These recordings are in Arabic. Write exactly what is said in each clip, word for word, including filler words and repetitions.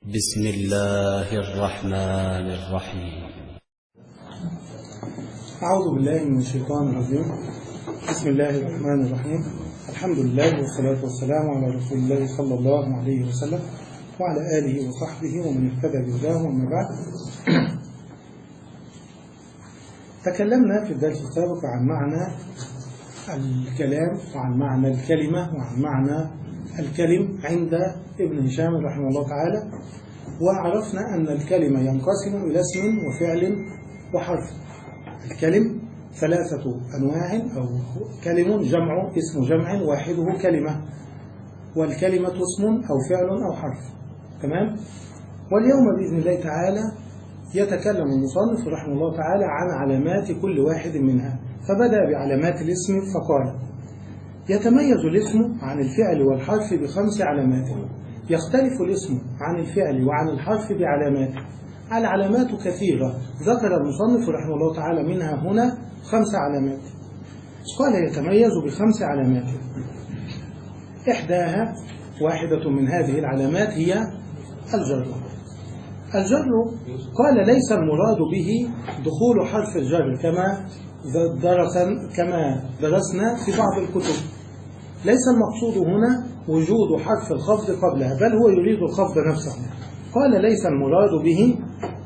بسم الله الرحمن الرحيم. أعوذ بالله من الشيطان الرجيم. بسم الله الرحمن الرحيم. الحمد لله والصلاة والسلام على رسول الله صلى الله عليه وسلم وعلى آله وصحبه ومن اهتدى بهداه. وما بعد، تكلمنا في الدرس السابق عن معنى الكلام وعن معنى الكلمة وعن معنى الكلم عند ابن هشام رحمه الله تعالى، وعرفنا أن الكلمة ينقسم إلى اسم وفعل وحرف. الكلم ثلاثة أنواع، أو كلم جمع اسم جمع واحده كلمة، والكلمة اسم أو فعل أو حرف. تمام؟ واليوم بإذن الله تعالى يتكلم المصنف رحمه الله تعالى عن علامات كل واحد منها، فبدأ بعلامات الاسم فقال: يتميز الاسم عن الفعل والحرف بخمس علامات، يختلف الاسم عن الفعل وعن الحرف بعلامات. العلامات كثيرة، ذكر المصنف رحمه الله تعالى منها هنا خمس علامات. قال: يتميز بخمس علامات، إحداها واحدة من هذه العلامات هي الجر. الجر قال: ليس المراد به دخول حرف الجر كما درس كما درسنا في بعض الكتب. ليس المقصود هنا وجود حرف الخفض قبلها، بل هو يريد الخفض نفسه. قال: ليس المراد به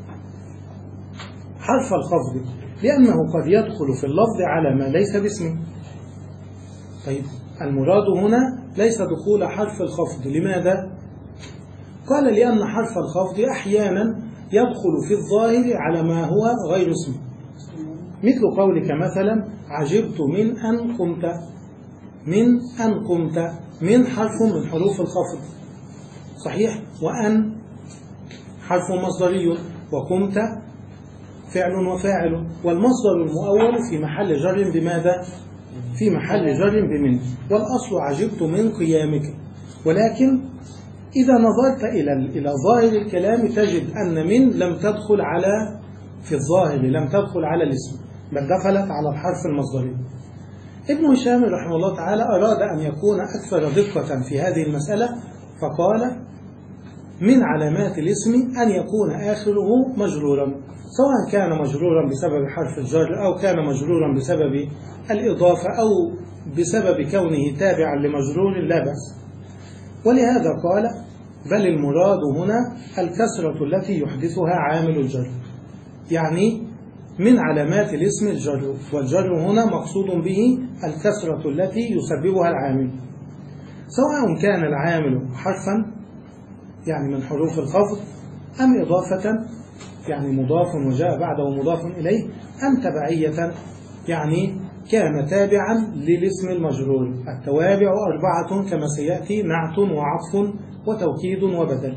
حرف الخفض، لأنه قد يدخل في اللفظ على ما ليس باسمه. طيب، المراد هنا ليس دخول حرف الخفض. لماذا؟ قال: لأن حرف الخفض أحيانا يدخل في الظاهر على ما هو غير اسمه، مثل قولك مثلا: عجبت من أن قمت. من أن قمت، من حرف من حروف الخفض، صحيح؟ وأن حرف مصدري، وقمت فعل وفاعل، والمصدر المؤول في محل جر بماذا؟ في محل جر بمن، والأصل عجبت من قيامك. ولكن إذا نظرت إلى إلى ظاهر الكلام تجد أن من لم تدخل على في الظاهر لم تدخل على الاسم، بل دخلت على الحرف المصدري. ابن هشام رحمه الله تعالى أراد أن يكون أكثر دقة في هذه المسألة، فقال: من علامات الاسم أن يكون آخره مجرورا، سواء كان مجرورا بسبب حرف الجر أو كان مجرورا بسبب الإضافة أو بسبب كونه تابعا لمجرور لا بأس. ولهذا قال: بل المراد هنا الكسرة التي يحدثها عامل الجر. يعني من علامات الاسم الجر، والجر هنا مقصود به الكسرة التي يسببها العامل، سواء كان العامل حرفا يعني من حروف الخفض، أم إضافة يعني مضاف وجاء بعده مضاف إليه، أم تبعية يعني كان تابعا للاسم المجرور. التوابع أربعة كما سيأتي: نعت وعطف وتوكيد وبدل.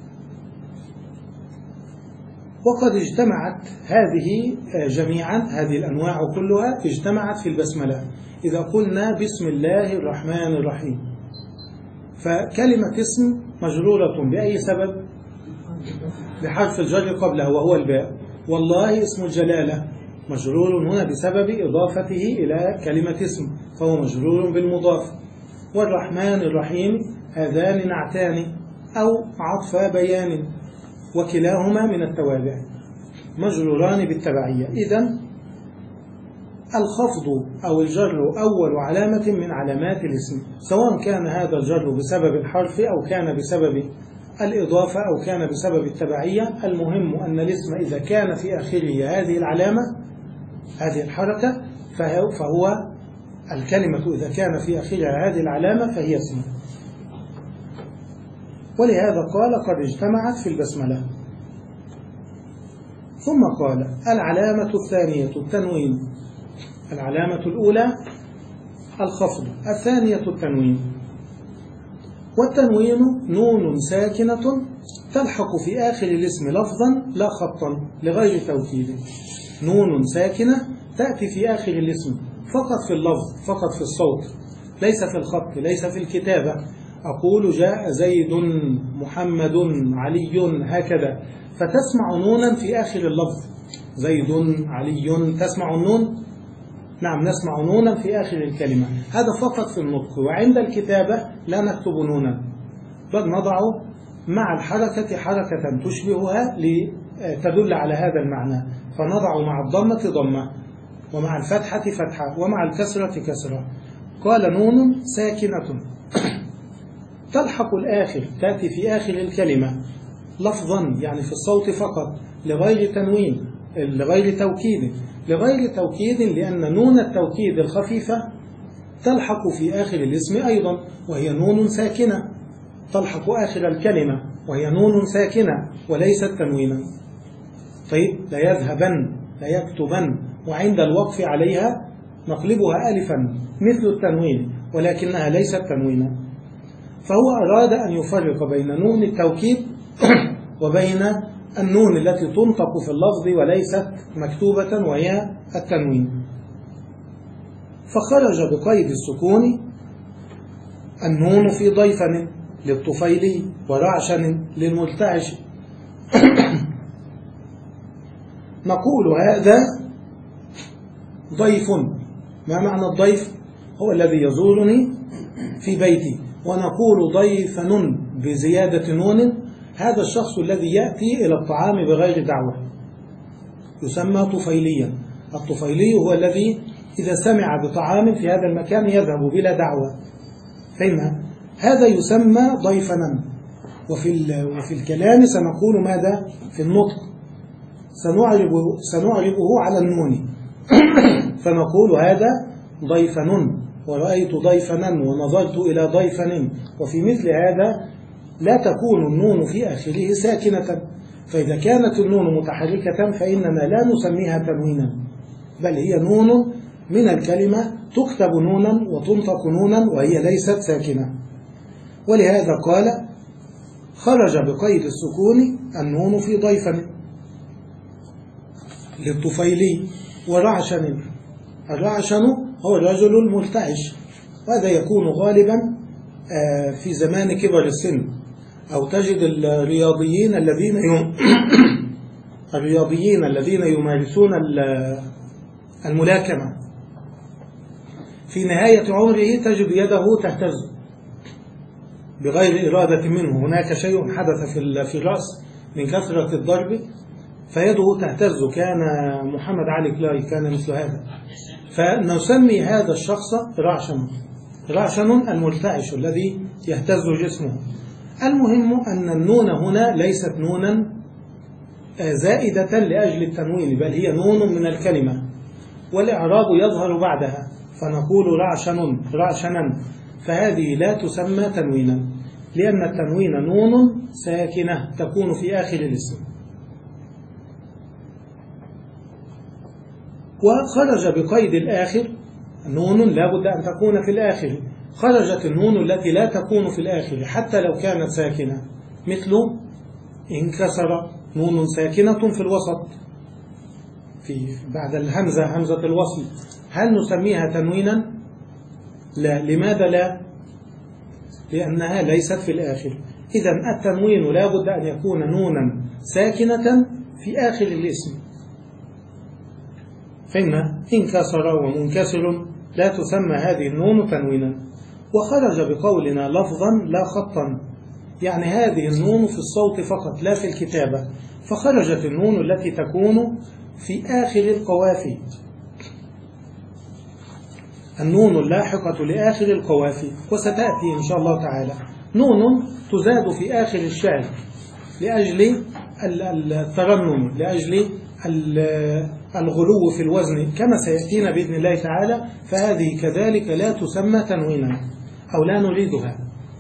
وقد اجتمعت هذه جميعا، هذه الأنواع كلها اجتمعت في البسملة. إذا قلنا بسم الله الرحمن الرحيم، فكلمة اسم مجرورة بأي سبب؟ بحرف الجر قبلها وهو الباء. والله اسم الجلالة مجرور هنا بسبب إضافته إلى كلمة اسم، فهو مجرور بالمضاف. والرحمن الرحيم هذان نعتان أو عطف بيان، وكلاهما من التوابع مجروران بالتبعية. إذن الخفض أو الجر أول علامة من علامات الاسم، سواء كان هذا الجر بسبب الحرف أو كان بسبب الإضافة أو كان بسبب التبعية. المهم أن الاسم إذا كان في آخره هذه العلامة، هذه الحركة، فهو الكلمة إذا كان في آخرها هذه العلامة فهي اسم. ولهذا قال: قد اجتمعت في البسملة. ثم قال: العلامة الثانية التنوين. العلامة الأولى الخفض، الثانية التنوين. والتنوين نون ساكنة تلحق في آخر الاسم لفظا لا خطا لغير توكيد. نون ساكنة تأتي في آخر الاسم فقط في اللفظ، فقط في الصوت، ليس في الخط، ليس في الكتابة. أقول جاء زيد، محمد، علي، هكذا، فتسمع نونا في آخر اللفظ. زيد، علي، تسمع النون؟ نعم، نسمع نونا في آخر الكلمة. هذا فقط في النطق، وعند الكتابة لا نكتب نونا، بل نضع مع الحركة حركة تشبهها لتدل على هذا المعنى، فنضع مع الضمة ضمة، ومع الفتحة فتحة، ومع الكسرة كسرة. قال نون ساكنة تلحق الآخر، تأتي في آخر الكلمة لفظا يعني في الصوت فقط، لغير تنوين، لغير توكيد، لغير توكيد لأن نون التوكيد الخفيفة تلحق في آخر الاسم أيضا، وهي نون ساكنة تلحق آخر الكلمة، وهي نون ساكنة وليست تنوينا. طيب لا يذهبن، لا يكتبن، وعند الوقف عليها نقلبها ألفا مثل التنوين، ولكنها ليست تنوينا. فهو أراد أن يفرق بين نون التوكيد وبين النون التي تنطق في اللفظ وليست مكتوبة وهي التنوين. فخرج بقيد السكون النون في ضيفن للطفيلي ورعشن للمرتعش. نقول هذا ضيف. ما معنى الضيف؟ هو الذي يزورني في بيتي. ونقول ضيفن بزيادة نون، هذا الشخص الذي يأتي إلى الطعام بغير دعوة يسمى طفيليا. الطفيلي هو الذي إذا سمع بطعام في هذا المكان يذهب بلا دعوة، فهمنا؟ هذا يسمى ضيفنا. وفي وفي الكلام سنقول ماذا؟ في النطق سنعربه, سنعربه على النون فنقول هذا ضيفن، ورأيت ضيفنا، ونظرت إلى ضيفن. وفي مثل هذا لا تكون النون في آخره ساكنة، فإذا كانت النون متحركة فإننا لا نسميها تنوينا، بل هي نون من الكلمة تكتب نونا وتنطق نونا وهي ليست ساكنة. ولهذا قال خرج بقيد السكون النون في ضيفن للطفيلي ورعشن. الرعشن هو الرجل المرتعش، وهذا يكون غالبا في زمان كبر السن، أو تجد الرياضيين الذين الرياضيين الذين يمارسون الملاكمة في نهاية عمره تجد يده تهتز بغير إرادة منه، هناك شيء حدث في الرأس من كثرة الضرب فيده تهتز. كان محمد علي كلاي كان مثل هذا، فنسمي هذا الشخص رعشن. رعشن المرتعش الذي يهتز جسمه. المهم أن النون هنا ليست نونا زائدة لأجل التنوين، بل هي نون من الكلمة، والإعراب يظهر بعدها، فنقول رعشن رعشنا، فهذه لا تسمى تنوينا، لأن التنوين نون ساكنة تكون في آخر الاسم. وخرج بقيد الآخر نون لا بد أن تكون في الآخر. خرجت النون التي لا تكون في الآخر حتى لو كانت ساكنة، مثل انكسر، نون ساكنة في الوسط في بعد الهمزة، همزة الوصل، هل نسميها تنوينا؟ لا. لماذا لا؟ لأنها ليست في الآخر. إذن التنوين لا بد أن يكون نونا ساكنة في آخر الاسم. فإن انكسر ومنكسر لا تسمى هذه النون تنوينا. وخرج بقولنا لفظا لا خطا، يعني هذه النون في الصوت فقط لا في الكتابة، فخرجت النون التي تكون في آخر القوافي، النون اللاحقة لآخر القوافي، وستأتي إن شاء الله تعالى. نون تزاد في آخر الشعر لأجل الترنم، لأجل الغلو في الوزن كما سيأتينا بإذن الله تعالى، فهذه كذلك لا تسمى تنوينا أو لا نريدها.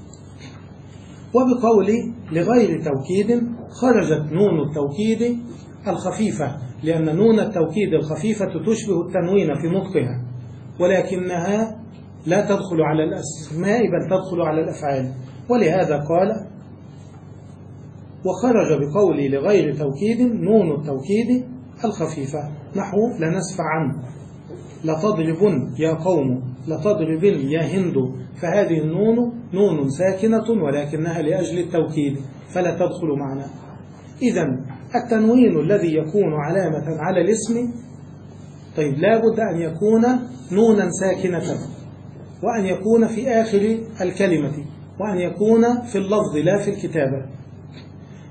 وبقول لغير توكيد خرجت نون التوكيد الخفيفة، لأن نون التوكيد الخفيفة تشبه التنوين في نطقها، ولكنها لا تدخل على الأسماء بل تدخل على الأفعال. ولهذا قال وخرج بقولي لغير توكيد نون التوكيد الخفيفة، نحو لنسفعن، لتضربن يا قوم، لتضربن يا هند، فهذه النون نون ساكنة ولكنها لأجل التوكيد فلا تدخل معنا. إذن التنوين الذي يكون علامة على الاسم طيب لا بد أن يكون نونا ساكنة، وأن يكون في آخر الكلمة، وأن يكون في اللفظ لا في الكتابة.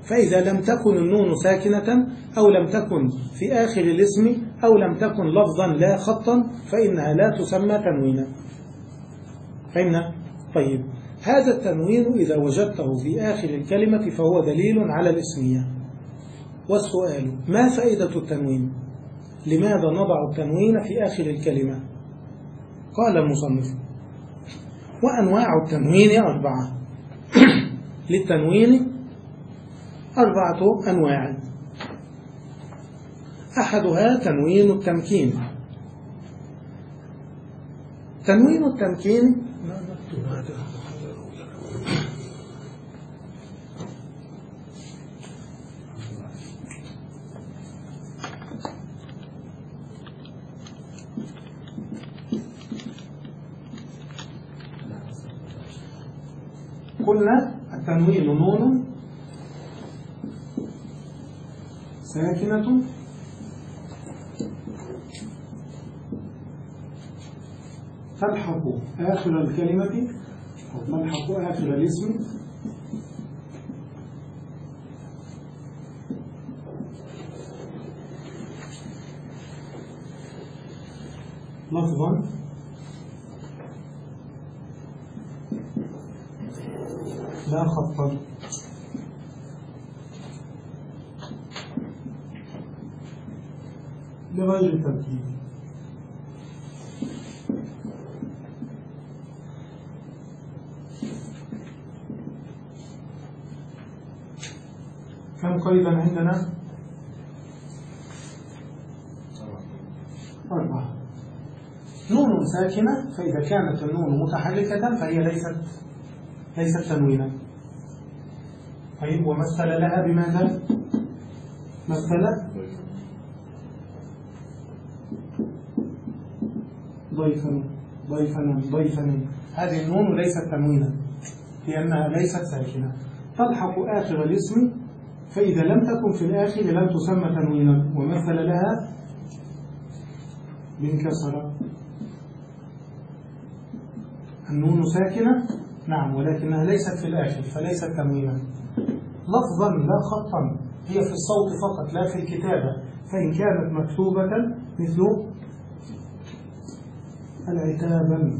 فإذا لم تكن النون ساكنة أو لم تكن في آخر الاسم أو لم تكن لفظا لا خطا فإنها لا تسمى تنوينا. فهمنا؟ طيب، هذا التنوين إذا وجدته في آخر الكلمة فهو دليل على الاسمية. والسؤال: ما فائدة التنوين؟ لماذا نضع التنوين في آخر الكلمة؟ قال المصنف: وأنواع التنوين أربعة. للتنوين أربعة أنواع. أحدها تنوين التمكين. تنوين التمكين قلنا التنوين نون ساكنة تلحق آخر الكلمة أو تلحق آخر الاسم لفظا لا خطا. لغير ترتيب. كم قيدا عندنا؟ أربعة. نون ساكنة، فإذا كانت النون متحركة فهي ليست ليست تنوينا. طيب، ومثل لها بماذا؟ مثل ضيفا ضيفا ضيفا. هذه النون ليست تنوينا لأنها ليست ساكنة، تلحق آخر الاسم، فإذا لم تكن في الآخر لم تسمى تنوينا. ومثل لها بانكسر. النون ساكنة نعم، ولكنها ليست في الآخر فليست تنوينا. لفظا لا خطا، هي في الصوت فقط لا في الكتابة، فإن كانت مكتوبة مثل العتابا.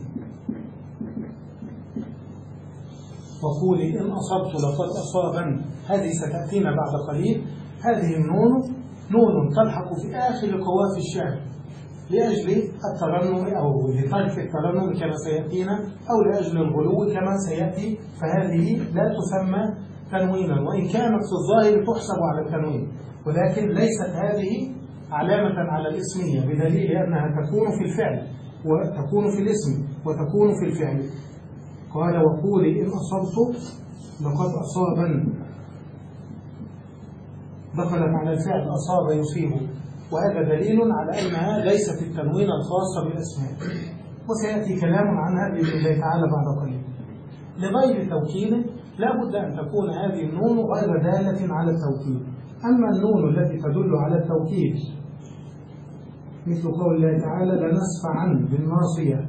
وقولي إن أصبت لقد أصابا، هذه ستأتينا بعد قليل. هذه النون نون تلحق في آخر قواف الشعر لأجل الترنم أو لترك الترنم كما سيأتينا، أو لأجل الغلو كما سيأتي، فهذه لا تسمى تنوينا، وإن كانت في الظاهر تحسب على التنوين، ولكن ليست هذه علامة على الاسمية، بدليل أنها تكون في الفعل وتكون في الاسم وتكون في الفعل. قال: وقولي إن أصبت لقد أصابا، دخلت على الفعل أصاب يصيب، وهذا دليل على أنها ليست التنوين الخاصة بالأسماء، وسيأتي كلام عنها بإذن الله تعالى بعد قليل. لغير توكيد لا بد أن تكون هذه النون غير دالة على التوكيد. أما النون التي تدل على التوكيد مثل قول الله تعالى: لنسفعا بالناصية،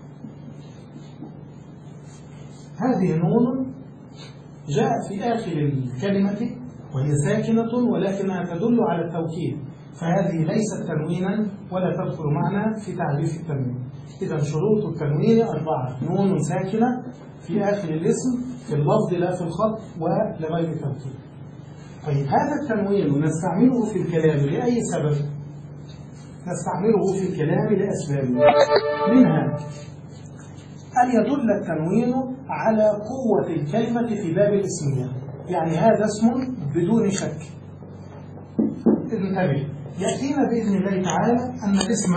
هذه نون جاءت في آخر الكلمة وهي ساكنة ولكنها تدل على التوكيد، فهذه ليست تنوينا ولا تدخل معنا في تعريف التنوين. إذا شروط التنوين أربعة: نون ساكنة في آخر الاسم، في اللفظ لا في الخط، ولغير توكيد. طيب، هذا التنوين نستعمله في الكلام لأي سبب؟ نستعمله في الكلام لأسباب، منها أن يدل التنوين على قوة الكلمة في باب الاسمية، يعني هذا اسم بدون شك. انتبه، يأتينا بإذن الله تعالى أن الاسم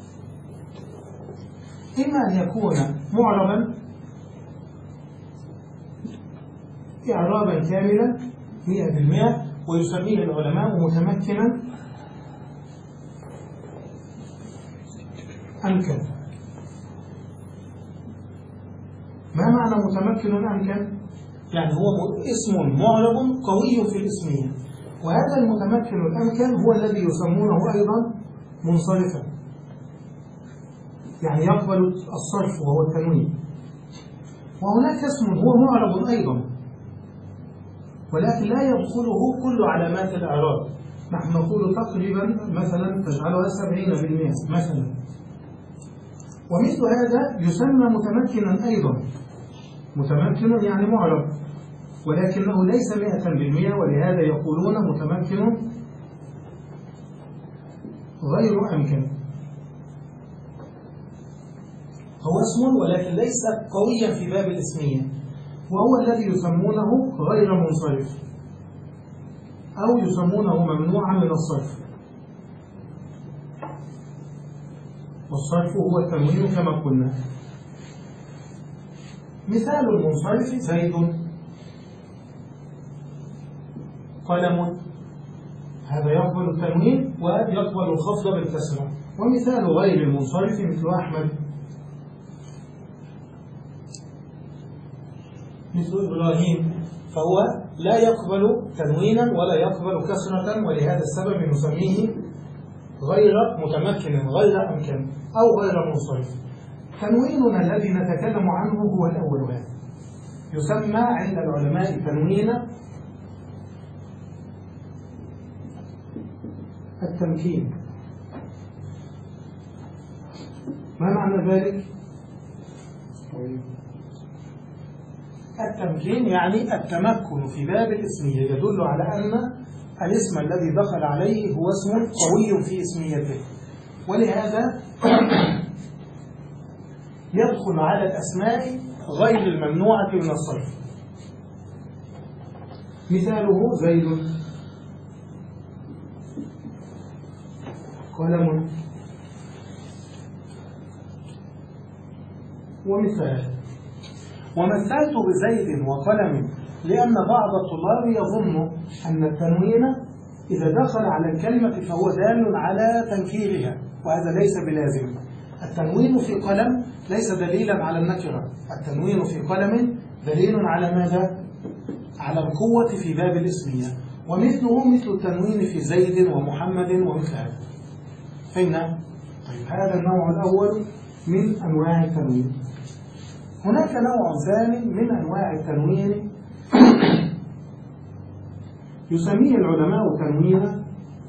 إما أن يكون معربا إعرابا كاملا مئة بالمئة، ويسميه العلماء متمكنا أمكن. ما معنى متمكن أمكن؟ يعني هو اسم معرب قوي في الاسمية، وهذا المتمكن الأمكن هو الذي يسمونه أيضا منصرفا، يعني يقبل الصرف وهو التنوين. وهناك اسم هو معرب أيضا ولكن لا يدخله كل علامات الإعراب. نحن نقول تقريبا مثلا تجعلها سبعين بالمئة مثلا، ومثل هذا يسمى متمكنا أيضا. متمكن يعني معرب، ولكنه ليس مئة بالمئة، ولهذا يقولون متمكن غير أمكن. هو اسم ولكن ليس قويا في باب الاسمية، وهو الذي يسمونه غير منصرف أو يسمونه ممنوعا من الصرف. والصرف هو التنوين كما قلنا. مثال المنصرف زيد، قلم، هذا يقبل التنوين ويقبل الخفض بالكسرة. ومثال غير المنصرف مثل أحمد، مثل إبراهيم، فهو لا يقبل تنوينا ولا يقبل كسرة، ولهذا السبب نسميه غير متمكن غير أمكن أو غير منصرف. تنويننا الذي نتكلم عنه هو الأول هذا، يسمى عند العلماء تنوين التمكين. ما معنى ذلك؟ التمكين يعني التمكن في باب الاسمية، يدل على أن الاسم الذي دخل عليه هو اسم قوي في اسميته، ولهذا يدخل على الأسماء غير الممنوعة من الصرف. مثاله زيد، قلم، ومثال. ومثلت بزيد وقلم لأن بعض الطلاب يظن أن التنوين إذا دخل على الكلمة فهو دال على تنكيرها، وهذا ليس بلازم. التنوين في قلم ليس دليلا على النكرة، التنوين في قلم دليل على ماذا؟ على القوة في باب الاسمية، ومثله مثل التنوين في زيد ومحمد ومثل هذا. فهمنا؟ طيب، هذا النوع الأول من أنواع التنوين. هناك نوع ثاني من أنواع التنوين يسميه العلماء تنوين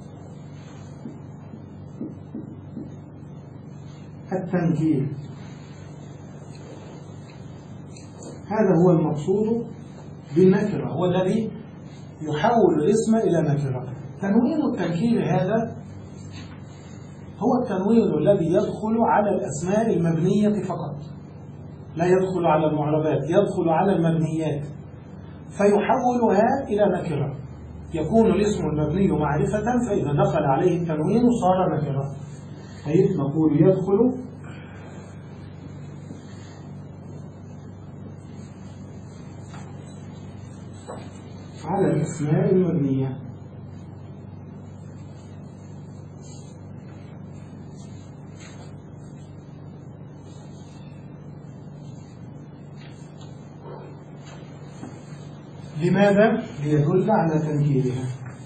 التنكير. هذا هو المقصود بالنكرة، هو الذي يحول الاسم إلى نكرة. تنوين التنكير هذا هو التنوين الذي يدخل على الأسماء المبنية فقط، لا يدخل على المعربات، يدخل على المبنيات فيحولها إلى نكرة. يكون الاسم المبني معرفة، فإذا دخل عليه التنوين صار نكرة. أي نقول يدخل على الأسماء المبنية. لماذا؟ ليدل على تنكيرها.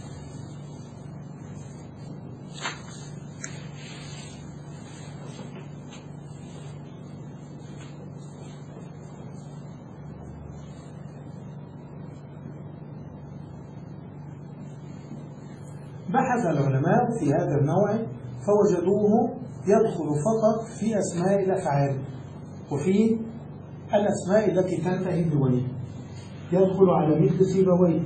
بحث العلماء في هذا النوع فوجدوه يدخل فقط في أسماء الأفعال وفي الأسماء التي تنتهي بويه. يدخل على مثل سيبويه،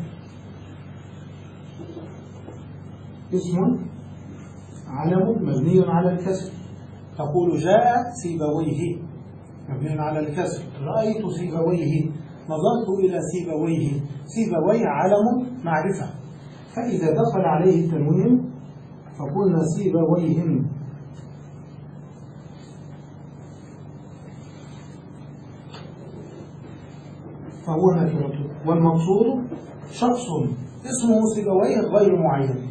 اسم علم مبني على الكسر، تقول جاء سيبويه مبني على الكسر، رأيت سيبويه، نظرت إلى سيبويه. سيبويه علم معرفة، فإذا دخل عليه التنوين فقلنا سيبويهم. فهو نكرة، والمقصود شخص اسمه سيبويه غير معين.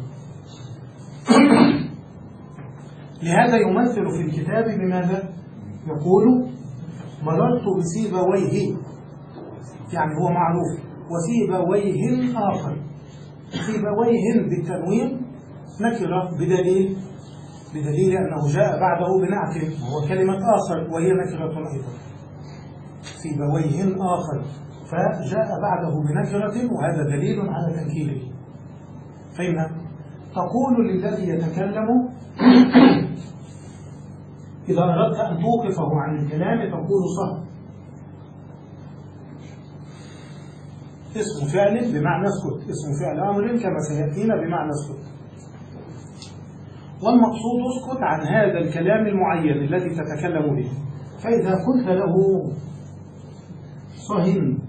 لهذا يمثل في الكتاب بماذا؟ يقول مررت بسيبويه، يعني هو معروف، وسيبويه آخر. سيبويه بالتنوين نكرة بدليل بدليل أنه جاء بعده بنعت وهو كلمة آخر وهي نكرة أيضا. سيبويه آخر، فجاء بعده بنكرة وهذا دليل على تنكيره. فهمنا؟ تقول للذي يتكلم إذا أردت أن توقفه عن الكلام تقول صه. اسم فعل بمعنى اسكت، اسم فعل أمر كما سيأتينا بمعنى اسكت. والمقصود اسكت عن هذا الكلام المعين الذي تتكلم به. فإذا قلت له صهن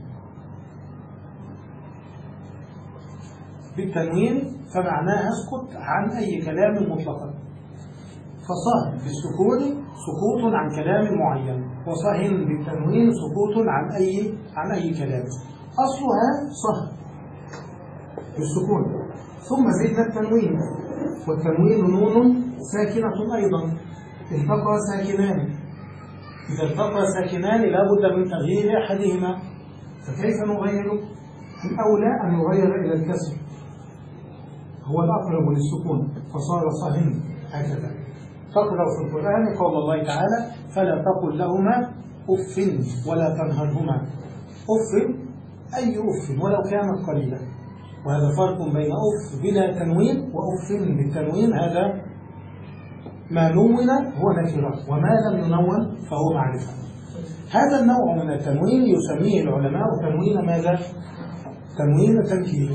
بالتنوين فمعناها اسكت عن أي كلام مطلقا. فصهن بالسكون سكوت عن كلام معين، وصهن بالتنوين سكوت عن أي عن أي كلام. أصلها صهن بالسكون ثم زدنا التنوين، والتنوين نون ساكنة أيضا، التقى ساكنان. إذا التقى ساكنان لا بد من تغيير أحدهما، فكيف نغيره؟ الأولى أن نغير إلى الكسر، هو الأقرب للسكون، فصار صهن هكذا. تقرأ في القرآن قول الله تعالى: فلا تقل لهما أف ولا تنهرهما. أف أي أف ولو كانت قليلة، وهذا فرق بين أف بلا تنوين وأف بالتنوين. هذا ما نون هو نكرة، وما لم ينون فهو معرفة. هذا النوع من التنوين يسميه العلماء تنوين ماذا؟ تنوين تنكير.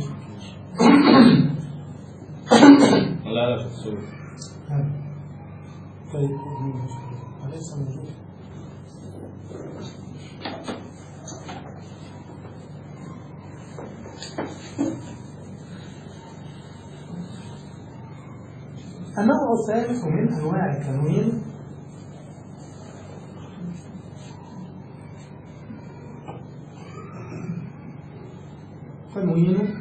لا لا في الصوت. طيب أليس موجود؟ النوع الثالث من أنواع التنوين تنوين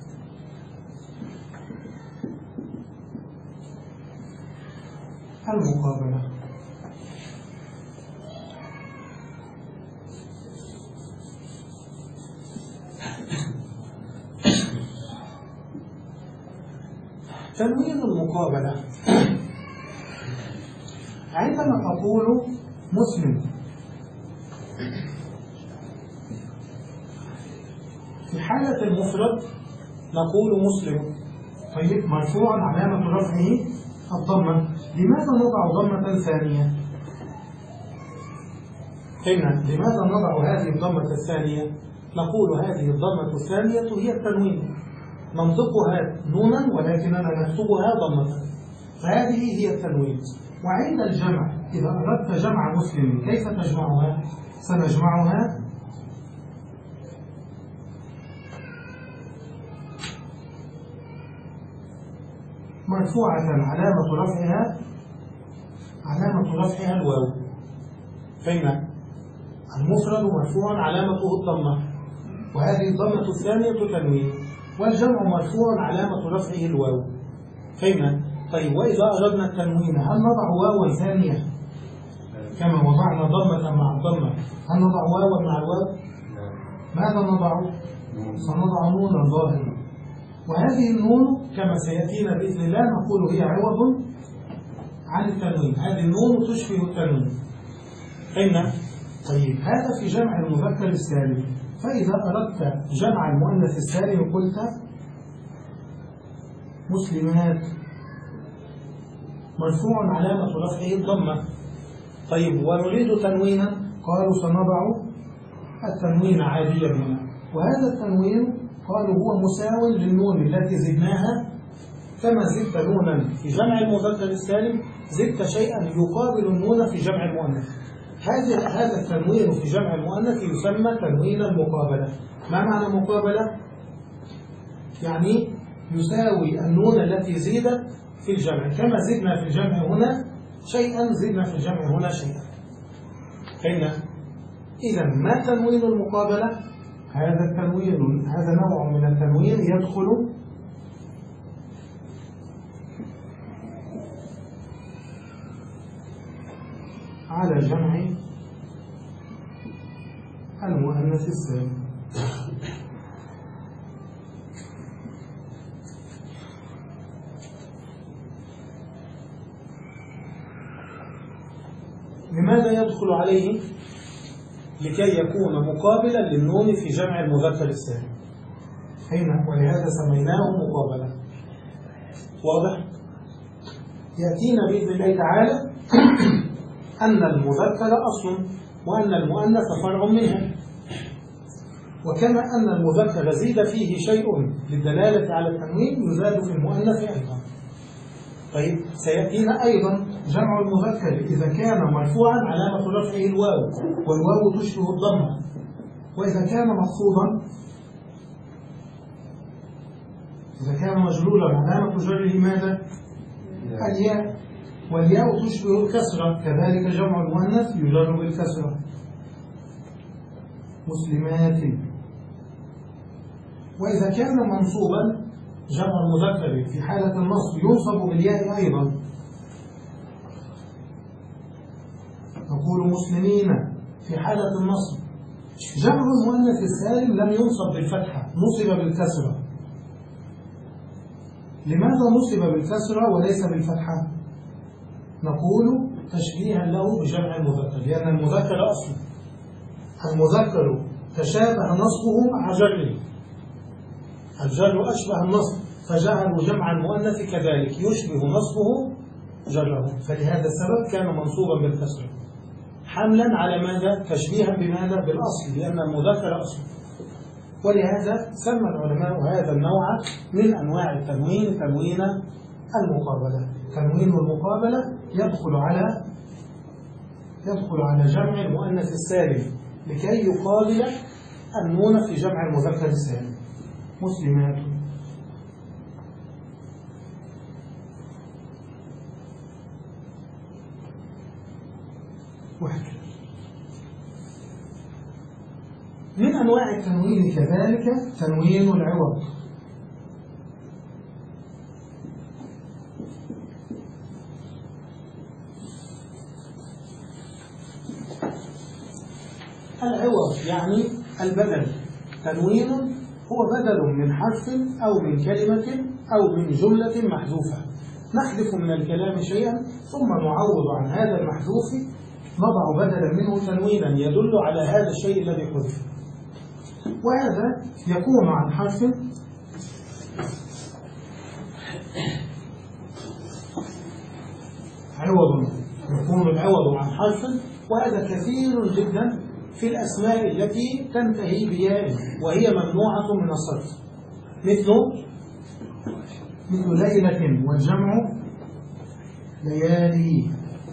المقابلة. تنوين المقابلة عندما تقول مسلم في حالة المفرد نقول مسلم. طيب مرفوع علامة رفعه الضمة، لماذا نضع ضمة ثانية؟ هنا لماذا نضع هذه الضمة الثانية؟ نقول هذه الضمة الثانية هي التنوين، منطقها نونا ولكننا نكتبها ضمة، فهذه هي التنوين. وعند الجمع إذا أردت جمع مسلم كيف تجمعها؟ سنجمعها مرفوعة علامة رفعها علامة رفعها الواو. فهمنا؟ المفرد مرفوع علامته الضمة، وهذه الضمة الثانية تنوين، والجمع مرفوع علامة رفعه الواو. فهمنا؟ طيب وإذا أردنا التنوين هل نضع واوا ثانية كما وضعنا ضمة مع الضمة؟ هل نضع واوا مع الواو؟ ماذا نضع؟ سنضع نونا ظاهرا، وهذه النون كما سيأتينا بإذن الله نقول هي عوض عن التنوين، هذه النون تشبه التنوين. فهمنا؟ طيب هذا في جمع المذكر السالم. فإذا أردت جمع المؤنث السالم قلت مسلمات مرفوع علامة رفعه الضمة. طيب ونريد تنوينا، قالوا سنضع التنوين عاديا هنا، وهذا التنوين قالوا هو مساو للنون التي زدناها، كما زدت نونا في جمع المذكر السالم زدت شيئا يقابل النون في جمع المؤنث. هذا هذا التنوين في جمع المؤنث يسمى تنوين المقابلة. ما معنى مقابلة؟ يعني يساوي النون التي زيدت في الجمع، كما زدنا في الجمع هنا شيئا زدنا في الجمع هنا شيئا. فهمنا؟ إذا ما تنوين المقابلة؟ هذا التنوين هذا نوع من التنوين يدخل على جمع المؤنث السالم. لماذا يدخل عليه؟ لكي يكون مقابلا للنون في جمع المذكر السالم. هنا ولهذا سميناه مقابلة. واضح؟ يأتينا بإذن الله تعالى أن المذكر أصل وأن المؤنث فرع منه، وكما أن المذكر زيد فيه شيء للدلالة على التنوين يزاد في المؤنث أيضا. طيب سيأتينا أيضا جمع المذكر إذا كان مرفوعا علامة رفعه الواو، والواو تشبه الضمة، وإذا كان مخفوضا إذا كان مجرولا علامة جره ماذا؟ الياء، والياء تشبه الكسرة، كذلك جمع المؤنث يجر بالكسرة. مسلمات. وإذا كان منصوبا جمع المذكر في حالة النصب ينصب بالياء أيضا، نقول مسلمين في حالة النصب. جمع المؤنث السالم لم ينصب بالفتحة، نصب بالكسرة. لماذا نصب بالكسرة وليس بالفتحة؟ نقول تشبيها له بجمع المذكر، لأن المذكر أصل، المذكر تشابه نصبه مع جره، الجر أشبه النصب، فجعلوا جمع المؤنث كذلك يشبه نصبه جره، فلهذا السبب كان منصوبا بالكسرة حملا على ماذا؟ تشبيها بماذا؟ بالأصل، لأن المذكر أصل. ولهذا سمى العلماء هذا النوع من أنواع التنوين تنوين المقابلة. تنوين المقابلة يدخل على يدخل على جمع المؤنث السالم لكي يقابل النون في جمع المذكر السالم. مسلمات. وهكذا. من أنواع التنوين كذلك تنوين العوض. العوض يعني البدل. تنوين هو بدل من حرف أو من كلمة أو من جملة محذوفة، نحذف من الكلام شيئا ثم نعوض عن هذا المحذوف، نضع بدلا منه تنوينا يدل على هذا الشيء الذي حذف. وهذا يكون عن حرف عوض، يكون العوض عن حرف، وهذا كثير جدا في الأسماء التي تنتهي بياء وهي ممنوعة من الصرف، مثل مثل ليلة، والجمع ليالي.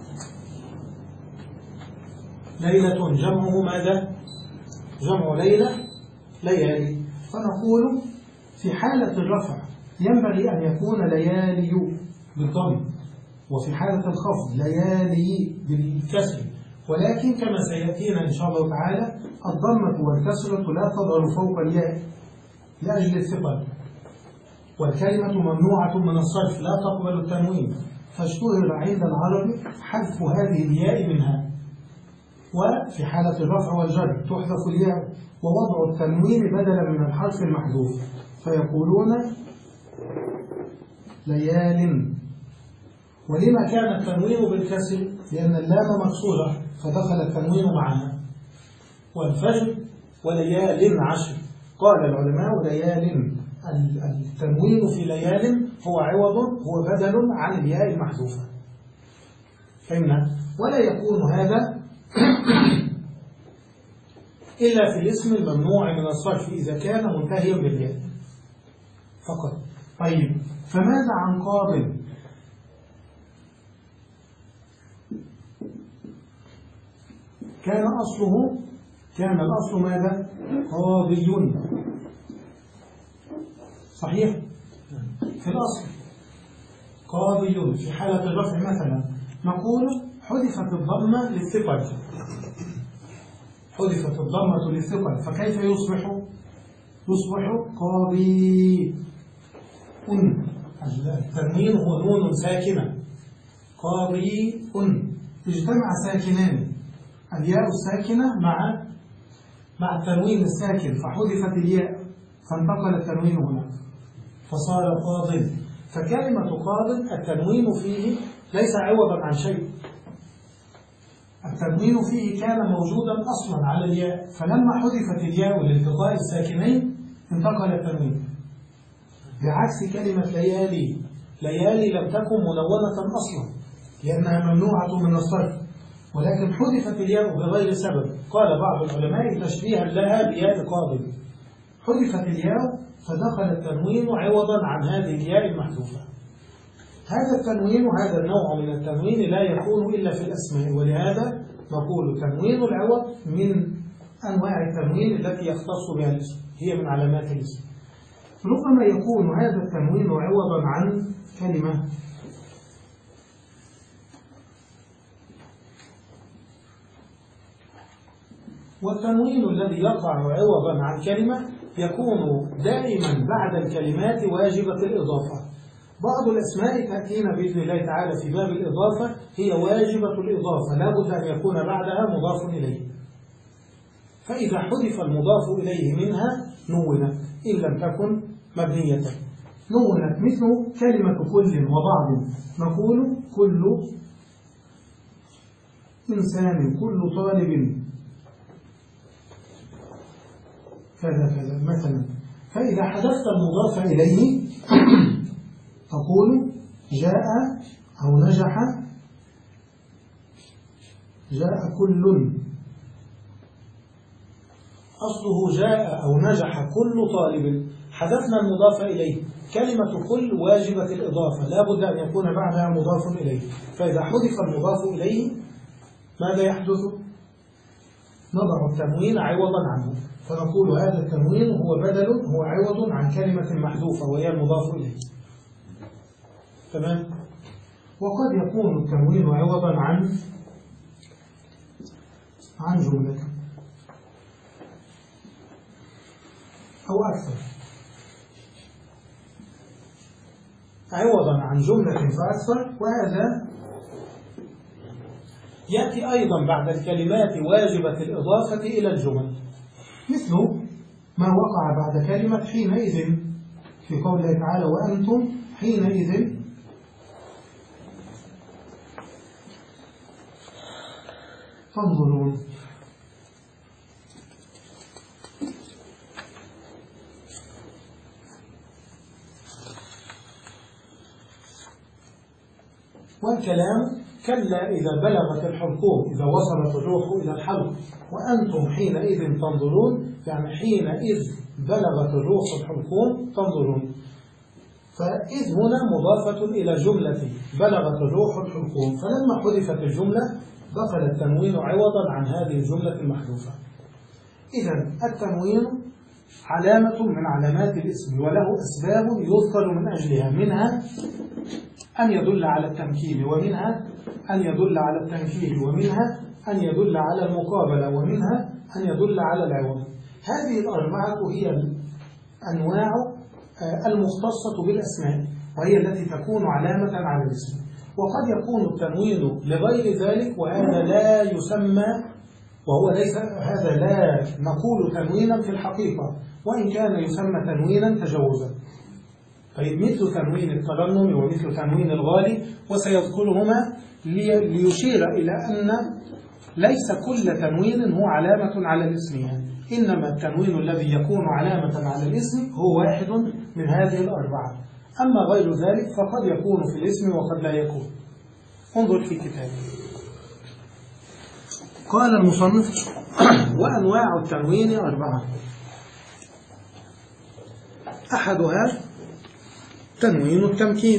ليلة جمعه ماذا؟ جمع ليلة ليالي. فنقول في حالة الرفع ينبغي أن يكون ليالي بالضم، وفي حالة الخفض ليالي بالكسر، ولكن كما سيأتينا إن شاء الله تعالى الضمة والكسرة لا تظهر فوق الياء لأجل الثقل، والكلمة ممنوعة من الصرف لا تقبل التنوين، فاشتهر عند العرب حذف هذه الياء منها. وفي حالة الرفع والجر تحذف الياء ووضع التنوين بدلا من الحرف المحذوف، فيقولون ليال. ولما كان التنوين بالكسر؟ لأن اللام مكسورة فدخل التنوين معنا. والفجر وليال عشر. قال العلماء ليال، التنوين في ليال هو عوض، هو بدل عن الياء المحذوفة. فهمنا؟ ولا يكون هذا إلا في الاسم الممنوع من الصرف إذا كان منتهيا بالياء فقط. طيب فماذا عن قابل؟ كان أصله كان الأصل ماذا؟ قاضي، صحيح؟ في الأصل قاضي. في حالة الرفع مثلا نقول حذفت الضمة للثقل، حذفت الضمة للثقل، فكيف يصبح؟ يصبح قاضي. التنوين هو نون ساكنة، قاضي. اجتمع ساكنان، الياء الساكنة مع مع التنوين الساكن، فحذفت الياء فانتقل التنوين هنا فصار قاض. فكلمة قاض التنوين فيه ليس عوضا عن شيء، التنوين فيه كان موجودا أصلا على الياء، فلما حذفت الياء لالتقاء الساكنين انتقل التنوين، بعكس كلمة ليالي. ليالي لم تكن منونة أصلا لأنها ممنوعة من الصرف، ولكن حذفت الياء بغير سبب. قال بعض العلماء تشبيها لها بياء قابل، حذفت الياء فدخل التنوين عوضا عن هذه الياء المحذوفة. هذا التنوين وهذا النوع من التنوين لا يكون إلا في الأسماء، ولهذا نقول تنوين العوض من أنواع التنوين التي يختص بها الاسم، هي من علامات الاسم. ربما يكون هذا التنوين عوضا عن كلمة، والتنوين الذي يقع عوضا عن كلمة يكون دائما بعد الكلمات واجبة الإضافة. بعض الأسماء تأتينا بإذن الله تعالى في باب الإضافة هي واجبة الإضافة، لا بد أن يكون بعدها مضاف إليه، فإذا حذف المضاف إليه منها نونت إن لم تكن مبنية. نونت مثل كلمة كل وبعض، نقول كل إنسان، كل طالب كذا كذا مثلا. فإذا حذفت المضاف إليه تقول جاء أو نجح، جاء كل، أصله جاء أو نجح كل طالب، حذفنا المضاف إليه. كلمة كل واجبة الإضافة، لا بد أن يكون بعدها مضاف إليه، فإذا حذف المضاف إليه ماذا يحدث؟ نضع التنوين عوضا عنه، فنقول هذا التنوين هو بدل، هو عوض عن كلمة محذوفة وهي المضاف إليه. تمام؟ وقد يكون التنوين عوضا عن عن جملة أو أكثر، عوضا عن جملة فأكثر، وهذا يأتي أيضا بعد الكلمات واجبة الإضافة إلى الجمل، مثل ما وقع بعد كلمة حينئذ في قوله تعالى وأنتم حينئذ تنظرون. والكلام كلا إذا بلغت الحلقوم، إذا وصلت الروح إلى الحلق، وأنتم حينئذ تنظرون، يعني حينئذ بلغت الروح الحلقوم تنظرون. فإذ هنا مضافة إلى جملة بلغت الروح الحلقوم، فلما حذفت الجملة دخل التنوين عوضا عن هذه الجملة المحذوفة. إذن التنوين علامة من علامات الاسم، وله أسباب يذكر من أجلها، منها أن يدل على التمكين، ومنها أن يدل على التنكيل، ومنها أن يدل على المقابلة، ومنها أن يدل على العوض. هذه الأربعة هي الأنواع المختصة بالأسماء، وهي التي تكون علامة على الاسم. وقد يكون التنوين لغير ذلك، وهذا لا يسمى، وهو ليس هذا لا نقول تنوينا في الحقيقة، وإن كان يسمى تنوينا تجوزا. طيب مثل تنوين الترنم ومثل تنوين الغالي، وسيذكرهما ليشير إلى أن ليس كل تنوين هو علامة على الاسم، إنما التنوين الذي يكون علامة على الاسم هو واحد من هذه الأربعة، أما غير ذلك فقد يكون في الاسم وقد لا يكون. انظر في كتابه. قال المصنف وأنواع التنوين أربعة، أحدها تنوين التمكين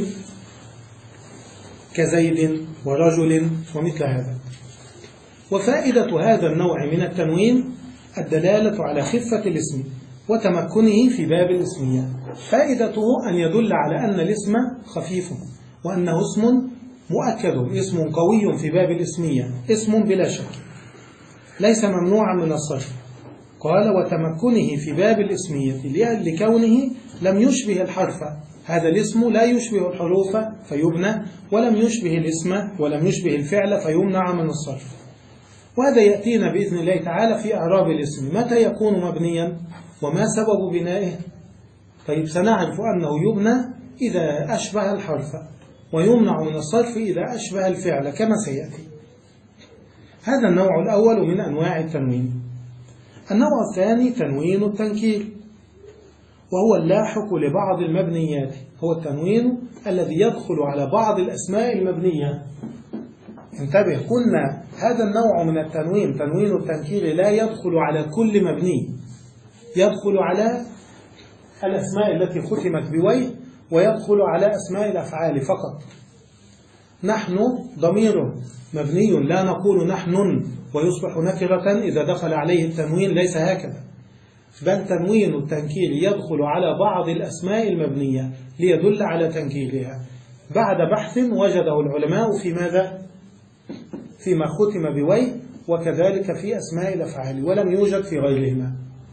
كزيد ورجل ومثل هذا. وفائدة هذا النوع من التنوين الدلالة على خفة الاسم وتمكنه في باب الاسمية. فائدته أن يدل على أن الاسم خفيف، وأنه اسم مؤكد، اسم قوي في باب الاسمية، اسم بلا شك ليس ممنوعا من الصرف. قال وتمكنه في باب الاسمية لكونه لم يشبه الحرف، هذا الاسم لا يشبه الحروف فيبنى، ولم يشبه الاسم ولم يشبه الفعل فيمنع من الصرف. وهذا يأتينا بإذن الله تعالى في أعراب الاسم، متى يكون مبنيا وما سبب بنائه. طيب سنعرف أنه يبنى إذا أشبه الحرف، ويمنع من الصرف إذا أشبه الفعل كما سيأتي. هذا النوع الأول من أنواع التنوين. النوع الثاني تنوين التنكير، وهو اللاحق لبعض المبنيات، هو التنوين الذي يدخل على بعض الأسماء المبنية. انتبه، قلنا هذا النوع من التنوين تنوين التنكير لا يدخل على كل مبني، يدخل على الأسماء التي ختمت بوي، ويدخل على أسماء الأفعال فقط. نحن ضمير مبني، لا نقول نحن ويصبح نكرة إذا دخل عليه التنوين، ليس هكذا، بل تنوين التنكير يدخل على بعض الأسماء المبنية ليدل على تنكيرها بعد بحث وجده العلماء في ماذا؟ فيما ختم بوي، وكذلك في أسماء الأفعال، ولم يوجد في غيرهما.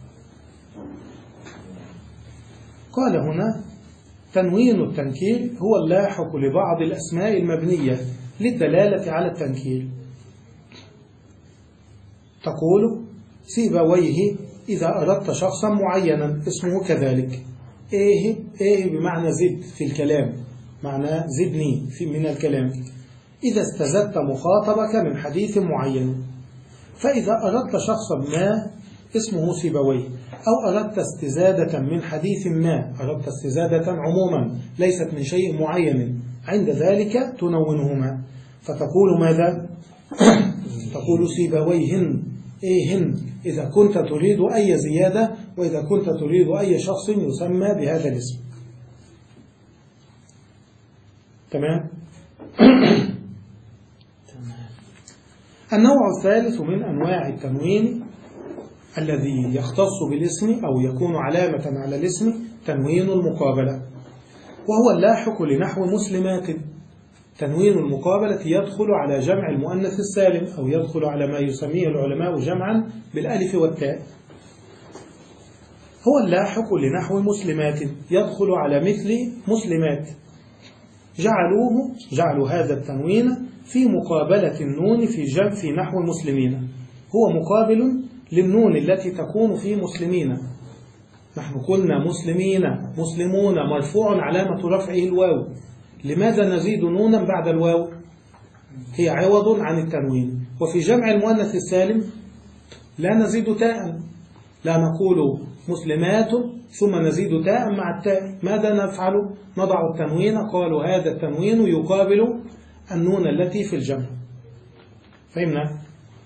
قال هنا تنوين التنكير هو اللاحق لبعض الأسماء المبنية للدلالة على التنكير. تقول سيبويه إذا أردت شخصا معينا اسمه كذلك. إيه إيه بمعنى زد في الكلام، معنى زدني في من الكلام. إذا استزدت مخاطبك من حديث معين، فإذا أردت شخصا ما اسمه سيبويه، أو أردت استزادة من حديث ما، أردت استزادة عموما ليست من شيء معين، عند ذلك تنونهما فتقول ماذا؟ تقول سيبويهن إيهن إذا كنت تريد أي زيادة، وإذا كنت تريد أي شخص يسمى بهذا الاسم. تمام؟ النوع الثالث من أنواع التنوين الذي يختص بالاسم أو يكون علامة على الاسم تنوين المقابلة، وهو اللاحق لنحو مسلمات. تنوين المقابلة يدخل على جمع المؤنث السالم، أو يدخل على ما يسميه العلماء جمعا بالألف والتاء. هو اللاحق لنحو مسلمات، يدخل على مثل مسلمات. جعلوه جعلوا هذا التنوين في مقابلة النون في جمع في نحو المسلمين، هو مقابل للنون التي تكون في مسلمين. نحن قلنا مسلمين مسلمون مرفوع علامة رفعه الواو، لماذا نزيد نونا بعد الواو؟ هي عوض عن التنوين. وفي جمع المؤنث السالم لا نزيد تاء، لا نقول مسلمات ثم نزيد تاء مع التاء، ماذا نفعل؟ نضع التنوين، قالوا هذا التنوين يقابل النون التي في الجمع. فهمنا؟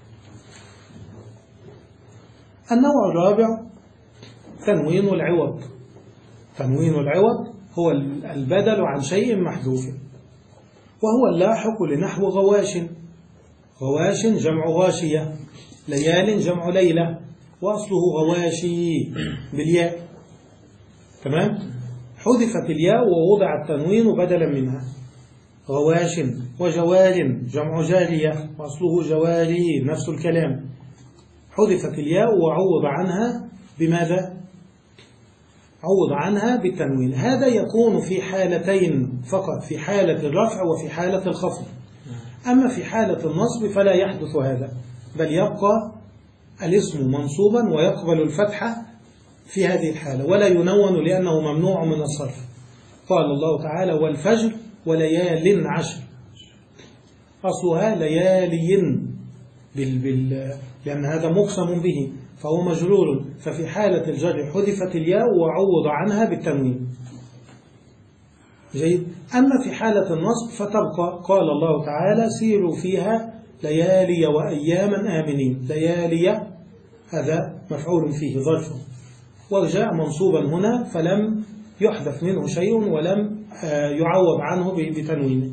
النوع الرابع تنوين العوض. تنوين العوض هو البدل عن شيء محذوف، وهو اللاحق لنحو غواش. غواش جمع غاشية، ليال جمع ليلة، وأصله غواشي بالياء. تمام؟ حذفت الياء ووضع التنوين بدلا منها. غواش وجوال جمع جارية، وأصله جواري نفس الكلام. حذفت الياء وعوض عنها بماذا؟ عوض عنها بالتنوين. هذا يكون في حالتين فقط، في حالة الرفع وفي حالة الخفض. أما في حالة النصب فلا يحدث هذا، بل يبقى الاسم منصوبا ويقبل الفتحة في هذه الحالة، ولا ينون لأنه ممنوع من الصرف. قال الله تعالى والفجر وليال عشر، أصلها ليالي بال بال لأن هذا مقسم به فهو مجرور، ففي حالة الجر حذفت الياء وعوض عنها بالتنوين. جيد. أما في حالة النصب فتبقى قال الله تعالى سيروا فيها ليالي وأياما آمنين. ليالي هذا مفعول فيه ظرف، وجاء منصوبا هنا فلم يحدث منه شيء ولم يعوض عنه بتنوين.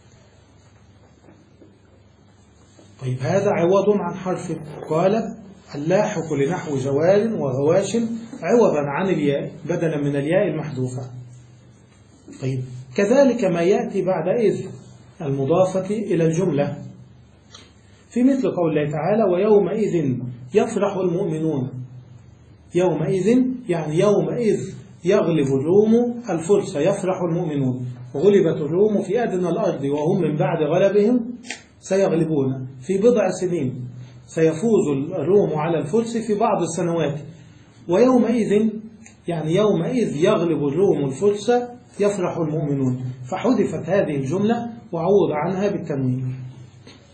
طيب هذا عوض عن حرف. قال اللاحق لنحو جوال وغواش عوضا عن الياء بدلا من الياء المحذوفة. طيب كذلك ما يأتي بعد إذ المضافة إلى الجملة، في مثل قول الله تعالى ويومئذ يفرح المؤمنون. يومئذ يعني يومئذ يغلب الروم الفرس، يفرح المؤمنون. غلبت الروم في أدنى الأرض وهم من بعد غلبهم سيغلبون في بضع سنين، سيفوز الروم على الفرس في بعض السنوات. ويومئذ يعني يومئذ يغلب الروم الفرس يفرح المؤمنون، فحذفت هذه الجملة وعوض عنها بالتنوين.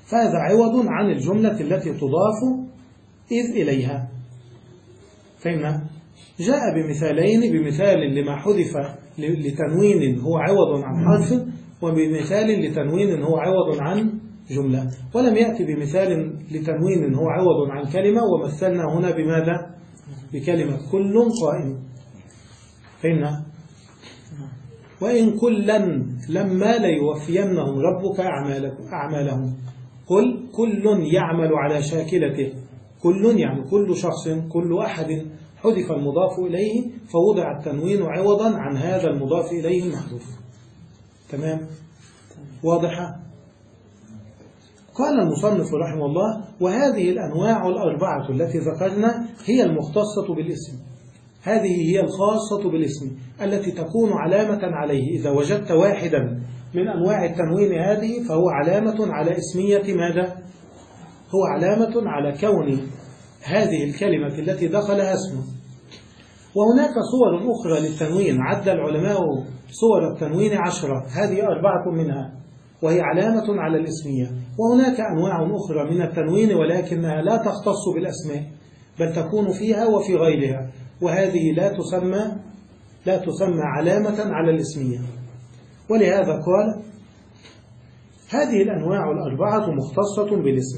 فهذا عوض عن الجملة التي تضاف إذ إليها. فهمنا؟ جاء بمثالين، بمثال لما حذف لتنوين هو عوض عن حرف، وبمثال لتنوين هو عوض عن جملة، ولم يأتي بمثال لتنوين هو عوض عن كلمة، ومثلنا هنا بماذا؟ بكلمة كل قائم. فهمنا؟ وإن كلا لما ليوفينهم ربك أعمالهم. قل كل يعمل على شاكلته، كل يعني كل شخص، كل أحد، حذف المضاف إليه فوضع التنوين عوضا عن هذا المضاف إليه المحذوف. تمام؟ واضحة؟ قال المصنف رحمه الله: وهذه الأنواع الأربعة التي ذكرنا هي المختصة بالاسم، هذه هي الخاصة بالاسم التي تكون علامة عليه. إذا وجدت واحدا من أنواع التنوين هذه فهو علامة على اسمية ماذا؟ هو علامة على كون هذه الكلمة التي دخلها اسمه. وهناك صور أخرى للتنوين عد العلماء صور التنوين عشرة، هذه أربعة منها وهي علامة على الاسمية. وهناك أنواع أخرى من التنوين ولكنها لا تختص بالأسماء بل تكون فيها وفي غيرها، وهذه لا تسمى لا تسمى علامة على الاسمية. ولهذا قال: هذه الأنواع الأربعة مختصة بالاسم.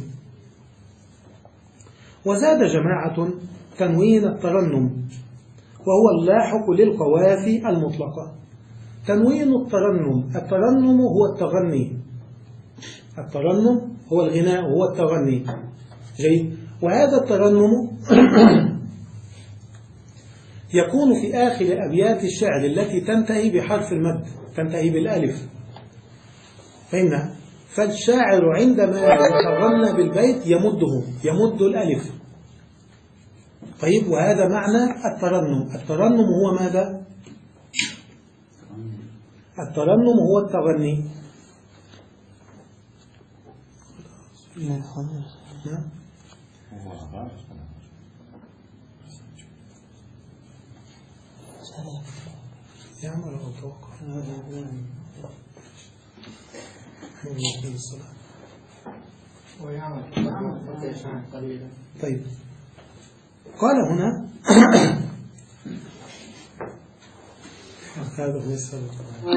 وزاد جماعة تنوين الترنم، وهو اللاحق للقوافي المطلقة. تنوين الترنم، الترنم هو التغني، الترنم هو الغناء، هو التغني. جيد. وهذا الترنم يكون في آخر أبيات الشعر التي تنتهي بحرف المد، تنتهي بالألف. فهمنا؟ فالشاعر عندما يتغنى بالبيت يمده، يمد الألف. طيب، وهذا معنى الترنم. الترنم هو ماذا؟ الترنم هو التغني. يعمل أو توقف طيب، قال هنا هذا هو السبب.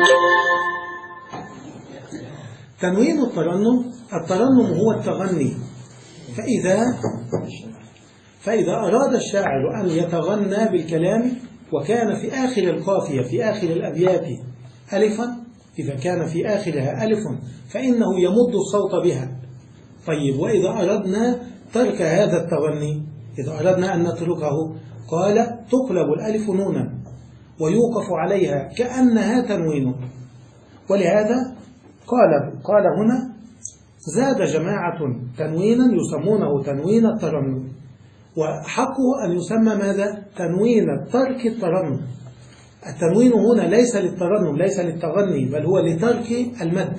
تنوين الترنم، الترنم هو التغني. فإذا فإذا أراد الشاعر أن يتغنى بالكلام وكان في آخر القافية في آخر الأبيات ألفا، إذا كان في آخرها ألف فإنه يمد الصوت بها. طيب، وإذا أردنا ترك هذا التغني، إذا أردنا أن نتركه، قال: تقلب الألف نونا ويوقف عليها كأنها تنوين. ولهذا قال قال هنا: زاد جماعة تنوينا يسمونه تنوين الترنم، وحقه أن يسمى ماذا؟ تنوين ترك الترنم. التنوين هنا ليس للترنم، ليس للتغني، بل هو لترك المد.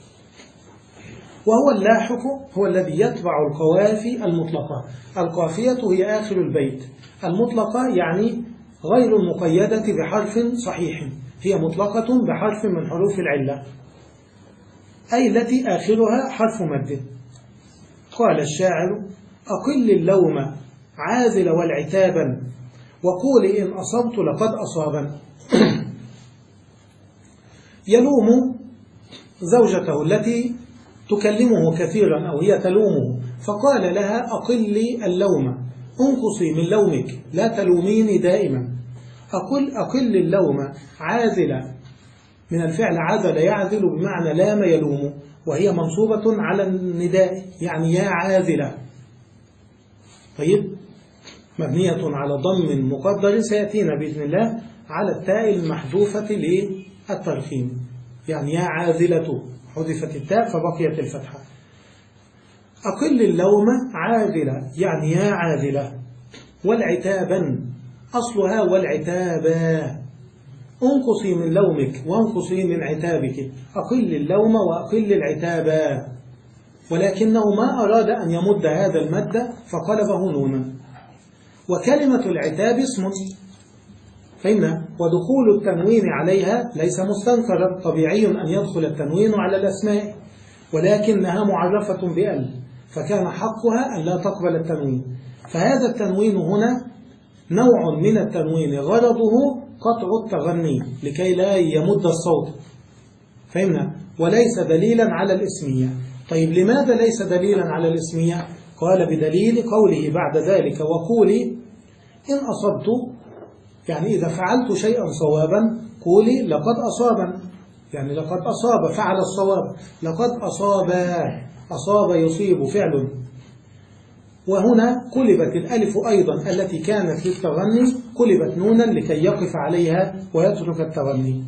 وهو اللاحق، هو الذي يتبع القوافي المطلقة. القافية هي آخر البيت، المطلقة يعني غير المقيدة بحرف صحيح، هي مطلقة بحرف من حروف العلة، أي التي آخرها حرف مد. قال الشاعر: أقل اللوم عازل والعتابا، وقول إن أصبت لقد أصابا. يلوم زوجته التي تكلمه كثيرا أو هي تلومه، فقال لها: أقلي اللوم، انقصي من لومك، لا تلوميني دائما. أقل أقل اللوم عازل من الفعل عزل يعزل بمعنى لام يلوم، وهي منصوبة على النداء، يعني يا عازلة. طيب، مبنية على ضم مقدر سيأتينا بإذن الله على التاء المحذوفة للترخيم، يعني يا عازلة، حذفت التاء فبقيت الفتحة. أقل اللوم عازلة يعني يا عازلة، والعتابا أصلها والعتابا، انقصي من لومك وانقصي من عتابك. أقل اللوم وأقل العتابا، ولكنه ما أراد أن يمد هذا المد فقلبه نونا. وكلمة العتاب اسم، فإن ودخول التنوين عليها ليس مستنكرا، طبيعي أن يدخل التنوين على الأسماء. ولكنها معرفة بأل، فكان حقها أن لا تقبل التنوين. فهذا التنوين هنا نوع من التنوين غرضه قطع التغني لكي لا يمد الصوت، فهمنا؟ وليس دليلا على الاسمية. طيب لماذا ليس دليلا على الاسمية؟ قال بدليل قوله بعد ذلك وقولي إن أصبت، يعني إذا فعلت شيئا صوابا قولي لقد أصابا، يعني لقد أصاب فعل الصواب، لقد أصاب أصاب يصيب فعل. وهنا قلبت الألف أيضا التي كانت للتغني قلبت نونا لكي يقف عليها ويترك التغني.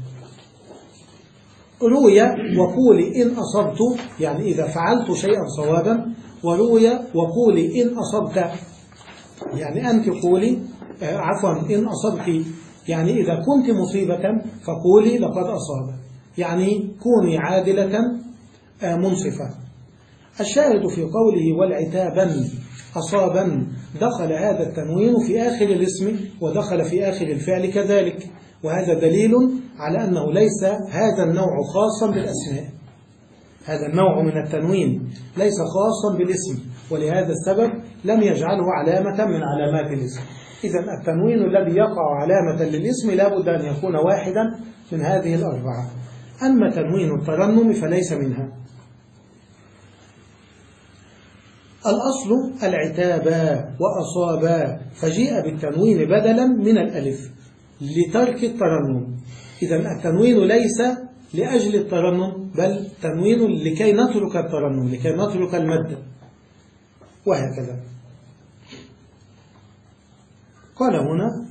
روي وقولي إن أصبت، يعني إذا فعلت شيئا صوابا، وروي وقولي إن أصبت، يعني أنت قولي آه عفوا إن أصبت، يعني إذا كنت مصيبة فقولي لقد أصاب، يعني كوني عادلة آه منصفة. الشاهد في قوله والعتابا أصابا دخل هذا التنوين في آخر الاسم ودخل في آخر الفعل كذلك، وهذا دليل على أنه ليس هذا النوع خاصا بالأسماء، هذا النوع من التنوين ليس خاصا بالاسم، ولهذا السبب لم يجعله علامة من علامات الاسم. إذن التنوين الذي يقع علامة للاسم لا بد أن يكون واحدا من هذه الأربعة. أما تنوين الترنم فليس منها. الأصل العتابا وأصابا، فجيء بالتنوين بدلا من الألف لترك الترنم. إذن التنوين ليس لأجل الترنم، بل تنوين لكي نترك الترنم، لكي نترك المد، وهكذا. قال هنا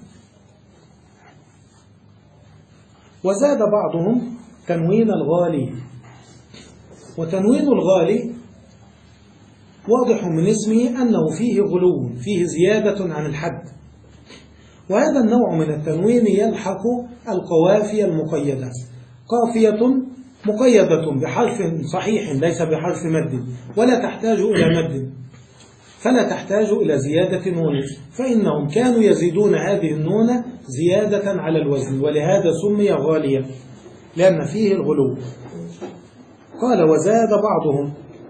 وزاد بعضهم تنوين الغالي. وتنوين الغالي واضح من اسمه أنه فيه غلو، فيه زيادة عن الحد، وهذا النوع من التنوين يلحق القوافي المقيدة، قافية مقيدة بحرف صحيح ليس بحرف مد ولا تحتاج إلى مد، فلا تحتاج إلى زيادة نون، فإنهم كانوا يزيدون هذه النون زيادة على الوزن، ولهذا سمي غاليا لأن فيه الغلو. قال وزاد بعضهم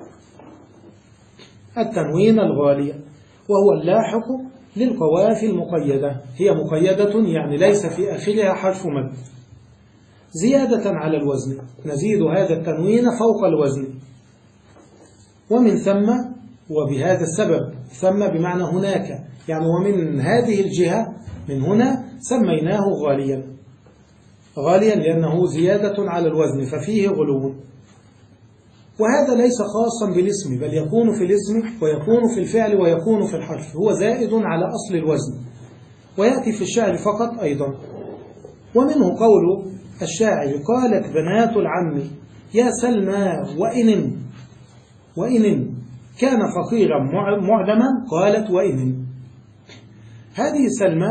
التنوين الغالي، وهو اللاحق للقوافي المقيدة، هي مقيدة يعني ليس في آخرها حرف مد، زيادة على الوزن، نزيد هذا التنوين فوق الوزن. ومن ثم وبهذا السبب، ثم بمعنى هناك، يعني ومن هذه الجهة من هنا سميناه غاليا، غاليا لأنه زيادة على الوزن ففيه غلو. وهذا ليس خاصا بالاسم، بل يكون في الاسم ويكون في الفعل ويكون في الحرف، هو زائد على أصل الوزن، ويأتي في الشعر فقط أيضا. ومنه قول الشاعر قالت بنات العم يا سلمى وإن وإن كان فقيرا معدما، قالت وإن. هذه سلمى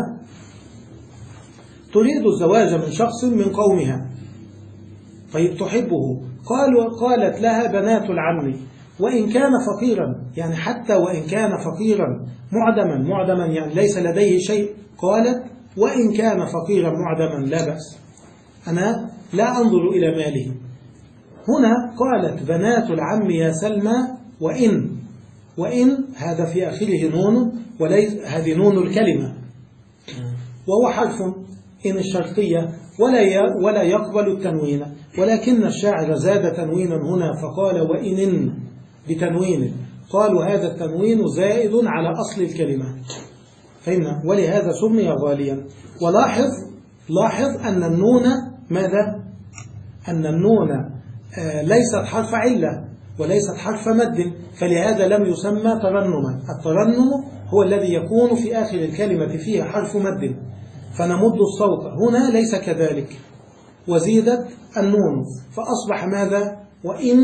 تريد الزواج من شخص من قومها، طيب تحبه، قالوا قالت لها بنات العم وإن كان فقيرا، يعني حتى وإن كان فقيرا معدما، معدما يعني ليس لديه شيء، قالت وإن كان فقيرا معدما لا بأس، أنا لا أنظر إلى ماله. هنا قالت بنات العم يا سلمى وإن، وإن هذا في آخره نون، وليس هذه نون الكلمة، وهو حرف إن الشرطية ولا ولا يقبل التنوين، ولكن الشاعر زاد تنوينا هنا فقال وإن بتنوين، قالوا هذا التنوين زائد على أصل الكلمة، فهمنا؟ ولهذا سمي غاليا. ولاحظ لاحظ أن النون ماذا؟ أن النون آه ليست حرف علة وليست حرف مد، فلهذا لم يسمى ترنما. الترنم هو الذي يكون في آخر الكلمة فيه حرف مد فنمد الصوت، هنا ليس كذلك، وزيدت النون فأصبح ماذا؟ وإن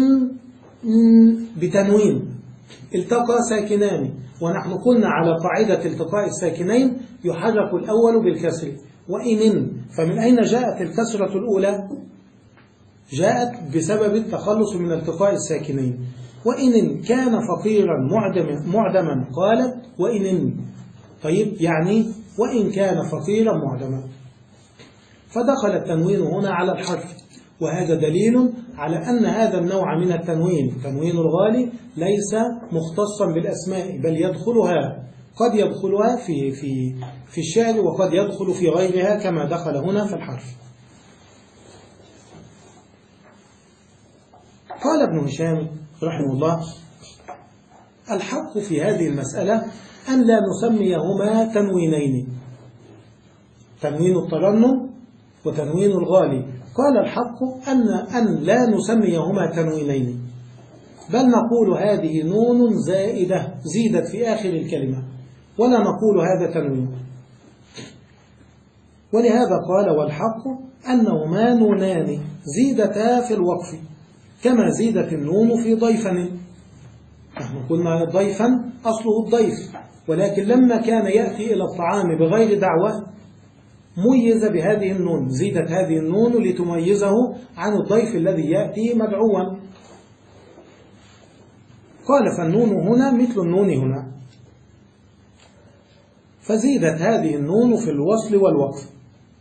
بتنوين، التقى ساكنان، ونحن قلنا على قاعدة التقاء الساكنين يحرك الأول بالكسر، وإن، فمن أين جاءت الكسرة الأولى؟ جاءت بسبب التخلص من التقاء الساكنين. وإن كان فقيرا معدما, معدما قالت وإن، طيب يعني وإن كان فقيرا معدما، فدخل التنوين هنا على الحرف، وهذا دليل على أن هذا النوع من التنوين تنوين الغالي ليس مختصا بالأسماء، بل يدخلها قد يدخلها في في في الشعر وقد يدخل في غيرها كما دخل هنا في الحرف. قال ابن هشام رحمه الله: الحق في هذه المسألة أن لا نسميهما تنوينين، تنوين الترنم وتنوين الغالي. قال الحق أن أن لا نسميهما تنوينين، بل نقول هذه نون زائدة زيدت في آخر الكلمة، ولا نقول هذا تنوين. ولهذا قال: والحق أنهما نونان زيدتا في الوقف كما زيدت النون في ضيفا. نحن قلنا ضيفا أصله الضيف، ولكن لما كان يأتي إلى الطعام بغير دعوة ميز بهذه النون، زيدت هذه النون لتميزه عن الضيف الذي يأتي مدعوا. قال: فالنون هنا مثل النون هنا، فزيدت هذه النون في الوصل والوقف،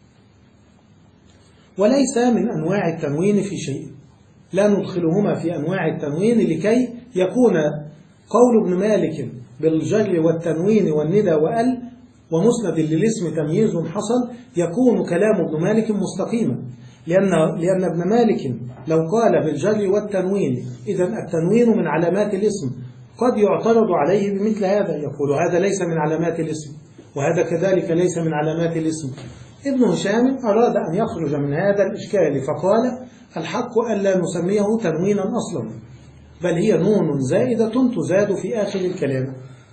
وليس من أنواع التنوين في شيء، لا ندخلهما في أنواع التنوين لكي يكون قول ابن مالك بالجر والتنوين والندى وأل ومسند للاسم تمييز حصل، يكون كلام ابن مالك مستقيما، لأن, لأن ابن مالك لو قال بالجر والتنوين إذا التنوين من علامات الاسم قد يعترض عليه بمثل هذا، يقول هذا ليس من علامات الاسم وهذا كذلك ليس من علامات الاسم. ابن هشام أراد أن يخرج من هذا الإشكال فقال: الحق ألا نسميه تنوينا أصلا، بل هي نون زائدة تزاد في آخر الكلام،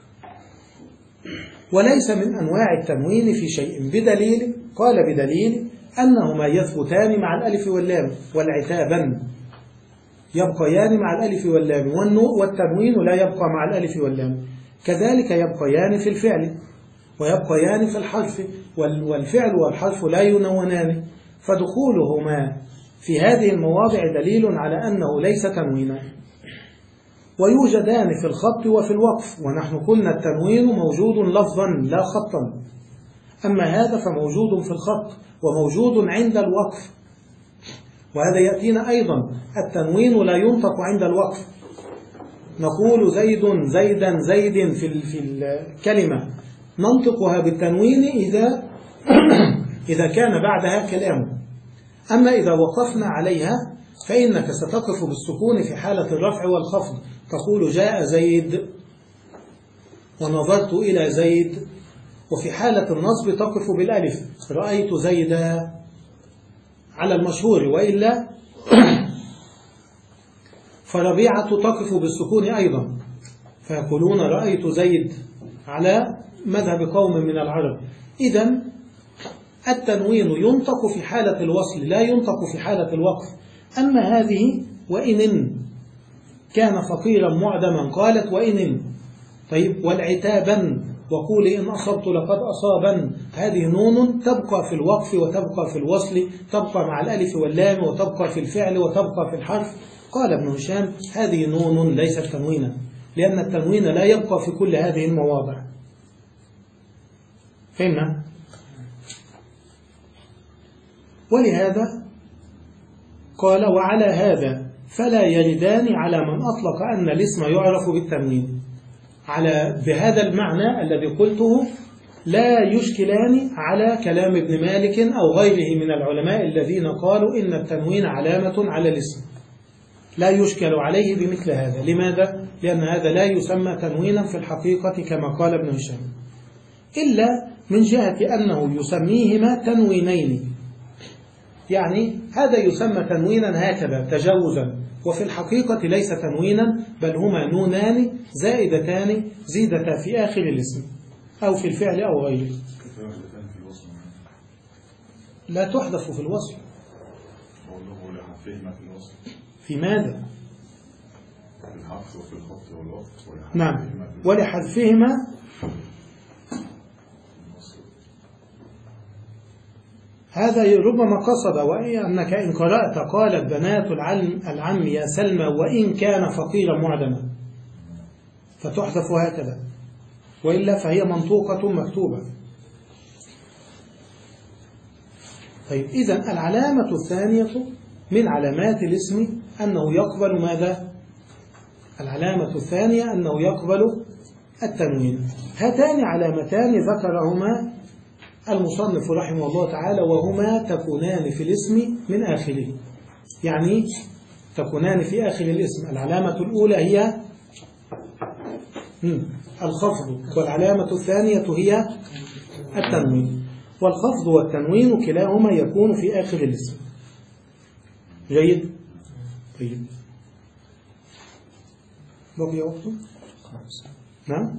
وليس من أنواع التنوين في شيء، بدليل قال بدليل أنهما يثبتان مع الألف واللام، والعتابا يبقيان مع الألف واللام، والتنوين لا يبقى مع الألف واللام، كذلك يبقيان في الفعل ويبقيان في الحرف، والفعل والحرف لا ينونان، فدخولهما في هذه المواضع دليل على أنه ليس تنوينا. ويوجدان في الخط وفي الوقف، ونحن قلنا التنوين موجود لفظا لا خطا، أما هذا فموجود في الخط وموجود عند الوقف، وهذا يأتينا أيضا. التنوين لا ينطق عند الوقف، نقول زيد زيدا زيد في في الكلمة ننطقها بالتنوين إذا إذا كان بعدها كلام، أما إذا وقفنا عليها فإنك ستقف بالسكون في حالة الرفع والخفض، تقول جاء زيد ونظرت إلى زيد، وفي حالة النصب تقف بالألف رأيت زيدا على المشهور، وإلا فربيعة تقف بالسكون أيضا، فيقولون رأيت زيد على مذهب قوم من العرب. إذن التنوين ينطق في حالة الوصل لا ينطق في حالة الوقف. أما هذه وإن كان فقيرا معدما قالت وإن، طيب والعتابا وقولي إن أصبت لقد أصابا، هذه نون تبقى في الوقف وتبقى في الوصل، تبقى مع الألف واللام وتبقى في الفعل وتبقى في الحرف. قال ابن هشام هذه نون ليست تنوينا، لأن التنوين لا يبقى في كل هذه المواضع. فهمنا؟ ولهذا قال: وعلى هذا فلا يردان على من أطلق أن الاسم يعرف بالتنوين. على بهذا المعنى الذي قلته لا يشكلان على كلام ابن مالك أو غيره من العلماء الذين قالوا إن التنوين علامة على الاسم، لا يشكل عليه بمثل هذا. لماذا؟ لأن هذا لا يسمى تنوينا في الحقيقة كما قال ابن هشام، إلا من جهة أنه يسميهما تنوينين، يعني هذا يسمى تنوينا هكذا تجاوزا، وفي الحقيقة ليس تنوينا، بل هما نونان زائدتان زيدتا في آخر الاسم أو في الفعل أو غيره. لا تحذف في الوصل. في ماذا؟ في الحرف وفي الخط والوقت. نعم، ولحذفهما هذا ربما قصد، وأنك إن قرأت قالت بنات العم, العم يا سلمى وإن كان فقيرا معدما، فتحذف هكذا، وإلا فهي منطوقة مكتوبة. طيب إذن العلامة الثانية من علامات الاسم أنه يقبل ماذا؟ العلامة الثانية أنه يقبل التنوين. هاتان علامتان ذكرهما المصنف رحمه الله تعالى وهما تكونان في الاسم من آخره. يعني تكونان في آخر الاسم. العلامة الأولى هي الخفض، والعلامة الثانية هي التنوين. والخفض والتنوين كلاهما يكون في آخر الاسم. جيد؟ طيب بقي وقته؟ نعم؟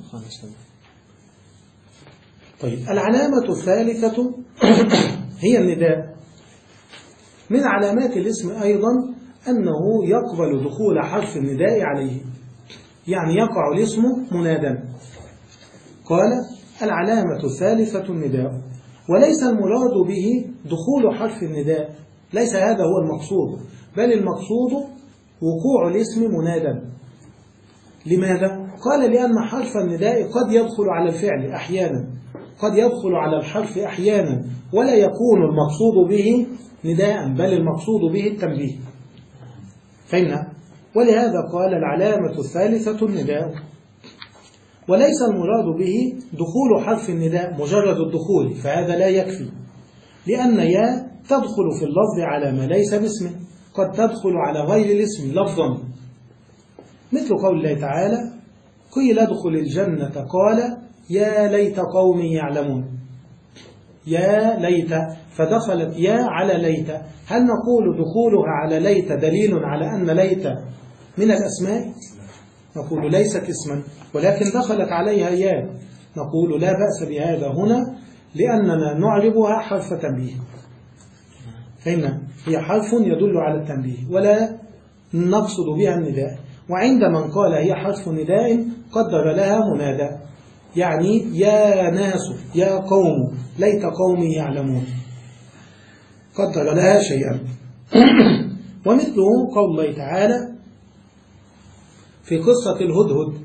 طيب العلامة الثالثة هي النداء. من علامات الاسم أيضا أنه يقبل دخول حرف النداء عليه، يعني يقع الاسم منادا. قال العلامة الثالثة النداء، وليس المراد به دخول حرف النداء، ليس هذا هو المقصود، بل المقصود وقوع الاسم منادا. لماذا؟ قال لأن حرف النداء قد يدخل على الفعل أحيانا، قد يدخل على الحرف أحيانا، ولا يكون المقصود به نداء، بل المقصود به التنبيه. فهمنا؟ ولهذا قال العلامة الثالثة النداء، وليس المراد به دخول حرف النداء مجرد الدخول، فهذا لا يكفي، لأن يا تدخل في اللفظ على ما ليس باسم، قد تدخل على غير الاسم لفظا، مثل قول الله تعالى قيل ادخل الجنة قال يا ليت قومي يعلمون. يا ليت، فدخلت يا على ليت. هل نقول دخولها على ليت دليل على أن ليت من الأسماء؟ نقول ليست اسما، ولكن دخلت عليها يا، نقول لا بأس بهذا هنا، لأننا نعربها حرف تنبيه. فهمنا؟ هي حرف يدل على التنبيه ولا نقصد بها النداء. وعند من قال هي حرف نداء قدر لها منادى، يعني يا ناس يا قوم ليت قومي يعلمون، قدر لها شيئا. ومثله قول الله تعالى في قصة الهدهد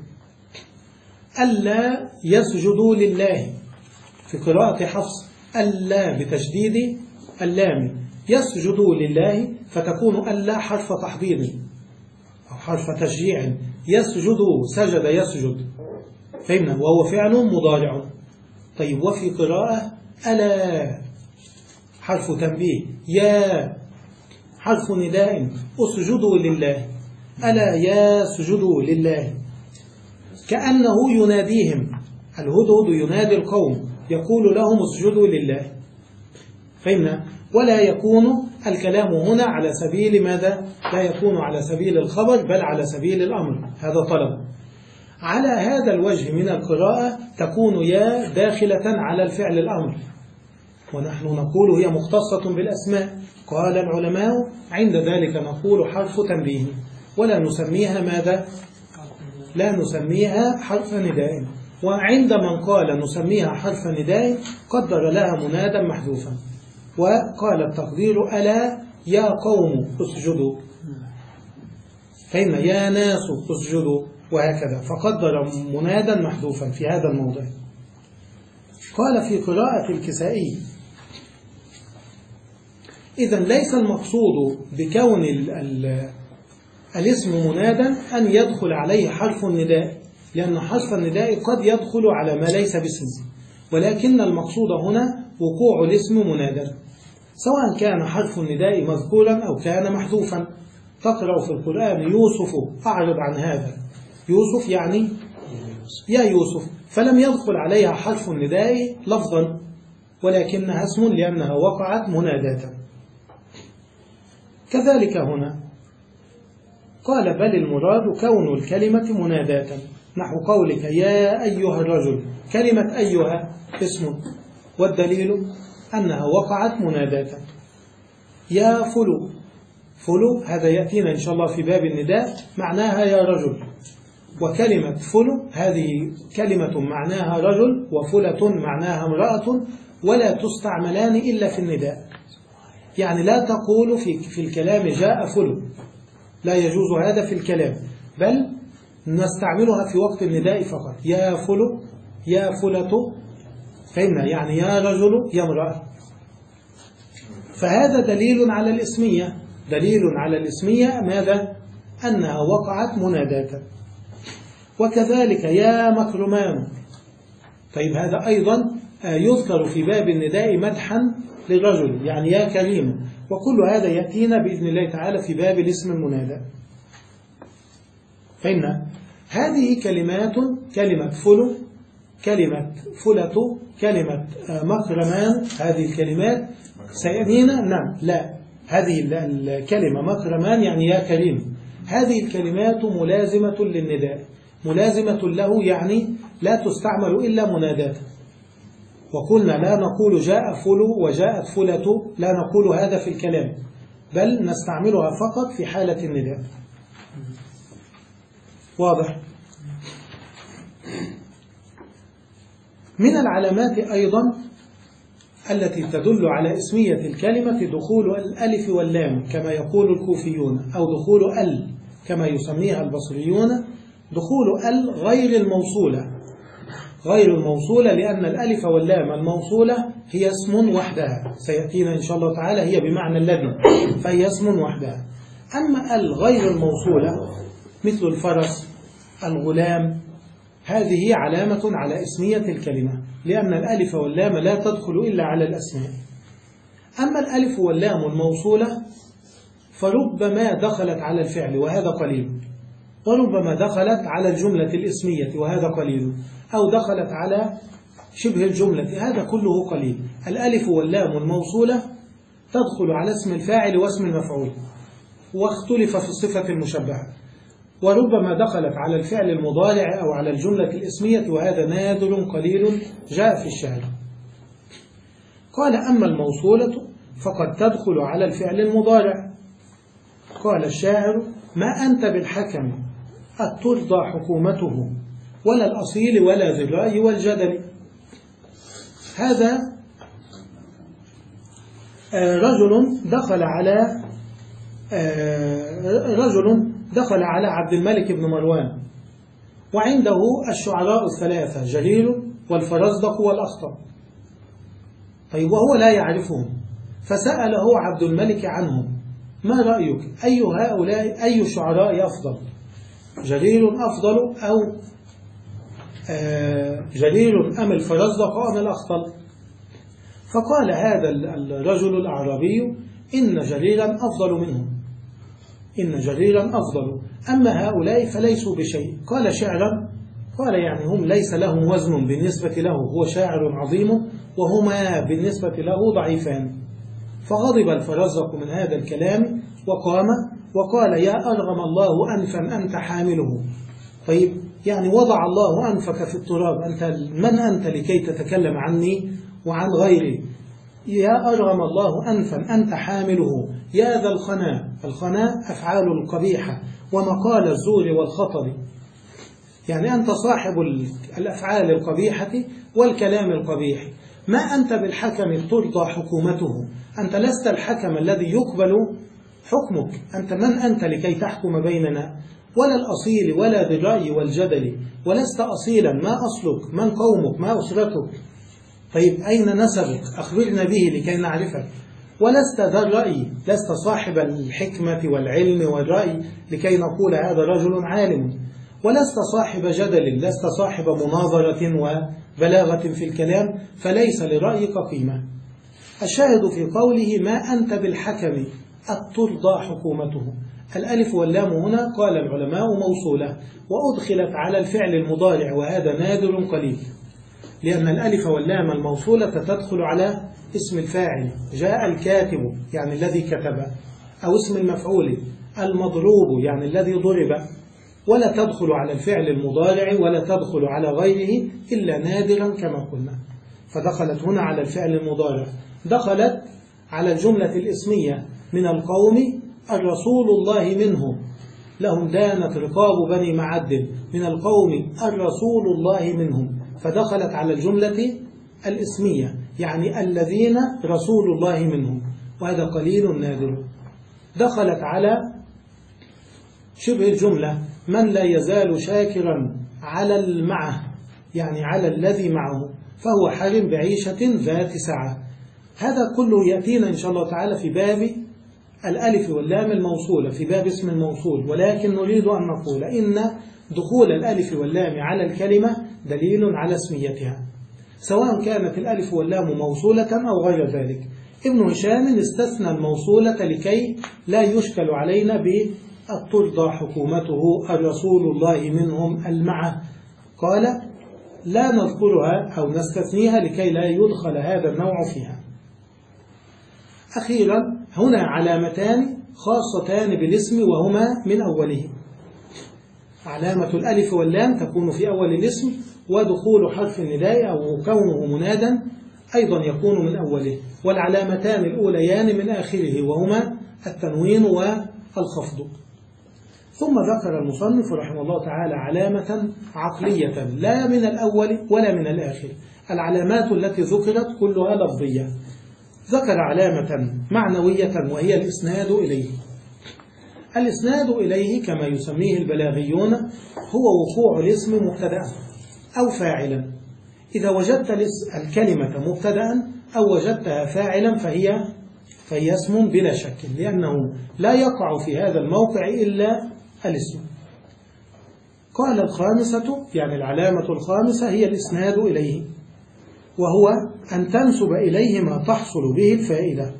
ألا يسجدوا لله، في قراءة حفص ألا بتشديد اللام، يسجدوا لله، فتكون ألا حرف تحضير أو حرف تشجيع. يسجدوا سجد يسجد، فهمنا، وهو فعل مضارع. طيب وفي قراءة ألا حرف تنبيه، يا حرف نداء اسجدوا لله، ألا يا سجدوا لله، كأنه يناديهم. الهدهد ينادي القوم يقول لهم اسجدوا لله، فهمنا. ولا يكون الكلام هنا على سبيل ماذا؟ لا يكون على سبيل الخبر، بل على سبيل الأمر، هذا طلب. على هذا الوجه من القراءة تكون يا داخلة على الفعل الأمر، ونحن نقول هي مختصة بالأسماء. قال العلماء عند ذلك نقول حرف تنبيه، ولا نسميها ماذا؟ لا نسميها حرف نداء. وعند من قال نسميها حرف نداء قدر لها منادا محذوفا، وقال التقدير ألا يا قوم اسجدوا، فإن يا ناس اسجدوا، وهكذا، فقدر منادا محذوفا في هذا الموضع. قال في قراءة الكسائي إذن ليس المقصود بكون ال ال الاسم منادا أن يدخل عليه حرف النداء، لأن حرف النداء قد يدخل على ما ليس باسم، ولكن المقصود هنا وقوع الاسم منادا، سواء كان حرف النداء مذكورا أو كان محذوفا. تقرأ في القرآن يوسف أعرض عن هذا، يوسف يعني يا يوسف، فلم يدخل عليها حرف النداء لفظا، ولكنها اسم لأنها وقعت مناداة. كذلك هنا قال بل المراد كون الكلمة مناداة، نحو قولك يا أيها الرجل، كلمة أيها اسم، والدليل أنها وقعت مناداة. يا فلو، فلو هذا يأتينا إن شاء الله في باب النداء، معناها يا رجل، وكلمة فلو هذه كلمة معناها رجل، وفلة معناها امرأة، ولا تستعملان إلا في النداء. يعني لا تقول في, في الكلام جاء فلو، لا يجوز هذا في الكلام، بل نستعملها في وقت النداء فقط، يا فلو يا فلة، فهمنا، يعني يا رجل يا امرأة. فهذا دليل على الاسمية، دليل على الاسمية ماذا؟ أنها وقعت مناداة. وكذلك يا مكرمان، طيب هذا أيضا يذكر في باب النداء مدحا للرجل، يعني يا كريم، وكل هذا يأتينا بإذن الله تعالى في باب الاسم المنادى. فإن هذه كلمات، كلمة فلو، كلمة فلة، كلمة مكرمان، هذه الكلمات سيأتينا. نعم، لا، هذه الكلمة مكرمان يعني يا كريم، هذه الكلمات ملازمة للنداء، ملازمة له، يعني لا تستعمل إلا مناداة. وقلنا لا نقول جاء فلو وجاءت فلة، لا نقول هذا في الكلام، بل نستعملها فقط في حالة النداء. واضح؟ من العلامات أيضا التي تدل على اسمية الكلمة دخول الألف واللام كما يقول الكوفيون، أو دخول ال كما يسميها البصريون، دخول ال غير الموصولة، غير الموصولة، لأن الألف واللام الموصولة هي اسم وحدها، سيأتينا إن شاء الله تعالى، هي بمعنى الذي، فهي اسم وحدها. أما ال غير الموصولة مثل الفرس، الغلام، هذه علامة على اسمية الكلمة، لأن الألف واللام لا تدخل إلا على الأسماء. أما الألف واللام الموصولة فربما دخلت على الفعل وهذا قليل، وربما دخلت على الجملة الاسمية وهذا قليل، أو دخلت على شبه الجملة، هذا كله قليل. الألف واللام الموصولة تدخل على اسم الفاعل واسم المفعول، واختلف في الصفة المشبهة، وربما دخلت على الفعل المضارع أو على الجملة الاسمية، وهذا نادر قليل جاء في الشعر. قال أما الموصولة فقد تدخل على الفعل المضارع. قال الشاعر ما أنت بالحكم أترضى حكومته، ولا الأصيل ولا ذي الرأي والجدل. هذا رجل دخل على رجل دخل على عبد الملك بن مروان، وعنده الشعراء الثلاثة جرير والفرزدق والأخطب، طيب وهو لا يعرفهم، فسأله عبد الملك عنهم، ما رأيك أي هؤلاء أي الشعراء أفضل، جرير أفضل أو جرير أم الفرزدق أم الأخطب؟ فقال هذا الرجل الأعرابي إن جريرا أفضل منهم، إن جريرا أفضل، أما هؤلاء فليسوا بشيء. قال شعرا، قال يعني هم ليس لهم وزن بالنسبة له، هو شاعر عظيم وهما بالنسبة له ضعيفان. فغضب الفرزدق من هذا الكلام وقام وقال يا أرغم الله أنفا أنت حامله. طيب يعني وضع الله أنفك في التراب، أنت من أنت لكي تتكلم عني وعن غيري؟ يا أرغم الله أنفا أنت حامله، يا ذا الخناء، الخناء أفعال القبيحة ومقال الزور والخطب، يعني أنت صاحب الأفعال القبيحة والكلام القبيح. ما أنت بالحكم ترضى حكومته، أنت لست الحكم الذي يقبل حكمك، أنت من أنت لكي تحكم بيننا؟ ولا الأصيل ولا ذي الرأي والجدل، ولست أصيلا، ما أصلك، من قومك، ما أسرتك، طيب أين نسبك، أخبرنا به لكي نعرفك. ولست ذا الرأي، لست صاحب الحكمة والعلم والرأي لكي نقول هذا رجل عالم. ولست صاحب جدل، لست صاحب مناظرة وبلاغة في الكلام، فليس لرأيك قيمة. الشاهد في قوله ما أنت بالحكم أترضى حكومته، الألف واللام هنا قال العلماء موصولة، وأدخلت على الفعل المضارع، وهذا نادر قليل، لأن الألف واللام الموصولة تدخل على اسم الفاعل، جاء الكاتب يعني الذي كتب، أو اسم المفعول المضروب يعني الذي ضرب، ولا تدخل على الفعل المضارع ولا تدخل على غيره إلا نادرا كما قلنا. فدخلت هنا على الفعل المضارع، دخلت على الجملة الاسمية من القوم الرسول الله منهم، لهم دانت رقاب بني معد، من القوم الرسول الله منهم، فدخلت على الجملة الاسمية يعني الذين رسول الله منهم، وهذا قليل نادر. دخلت على شبه الجملة من لا يزال شاكرا على المعه، يعني على الذي معه، فهو حال بعيشة ذات سعة. هذا كله يأتينا إن شاء الله تعالى في باب الألف واللام الموصولة في باب اسم الموصول، ولكن نريد أن نقول إن دخول الألف واللام على الكلمة دليل على اسميتها، سواء كانت الألف واللام موصولة أو غير ذلك. ابن هشام استثنى الموصولة لكي لا يشكل علينا بترضى حكومته الرسول الله منهم المعه، قال لا نذكرها أو نستثنيها لكي لا يدخل هذا النوع فيها. أخيرا هنا علامتان خاصتان بالاسم وهما من أوله. علامة الألف واللام تكون في أول الاسم، ودخول حرف النداء أو كونه منادا أيضا يكون من أوله. والعلامتان الأوليان من آخره وهما التنوين والخفض. ثم ذكر المصنف رحمه الله تعالى علامة عقلية لا من الأول ولا من الآخر. العلامات التي ذكرت كلها لفظية. ذكر علامة معنوية وهي الإسناد إليه. الإسناد إليه كما يسميه البلاغيون هو وقوع الاسم مبتدأ أو فاعلا. إذا وجدت الكلمة مبتدأ أو وجدتها فاعلا فهي فهي اسم بلا شك، لأنه لا يقع في هذا الموقع إلا الاسم. قال الخامسة يعني العلامة الخامسة هي الإسناد إليه، وهو أن تنسب إليه ما تحصل به الفائدة.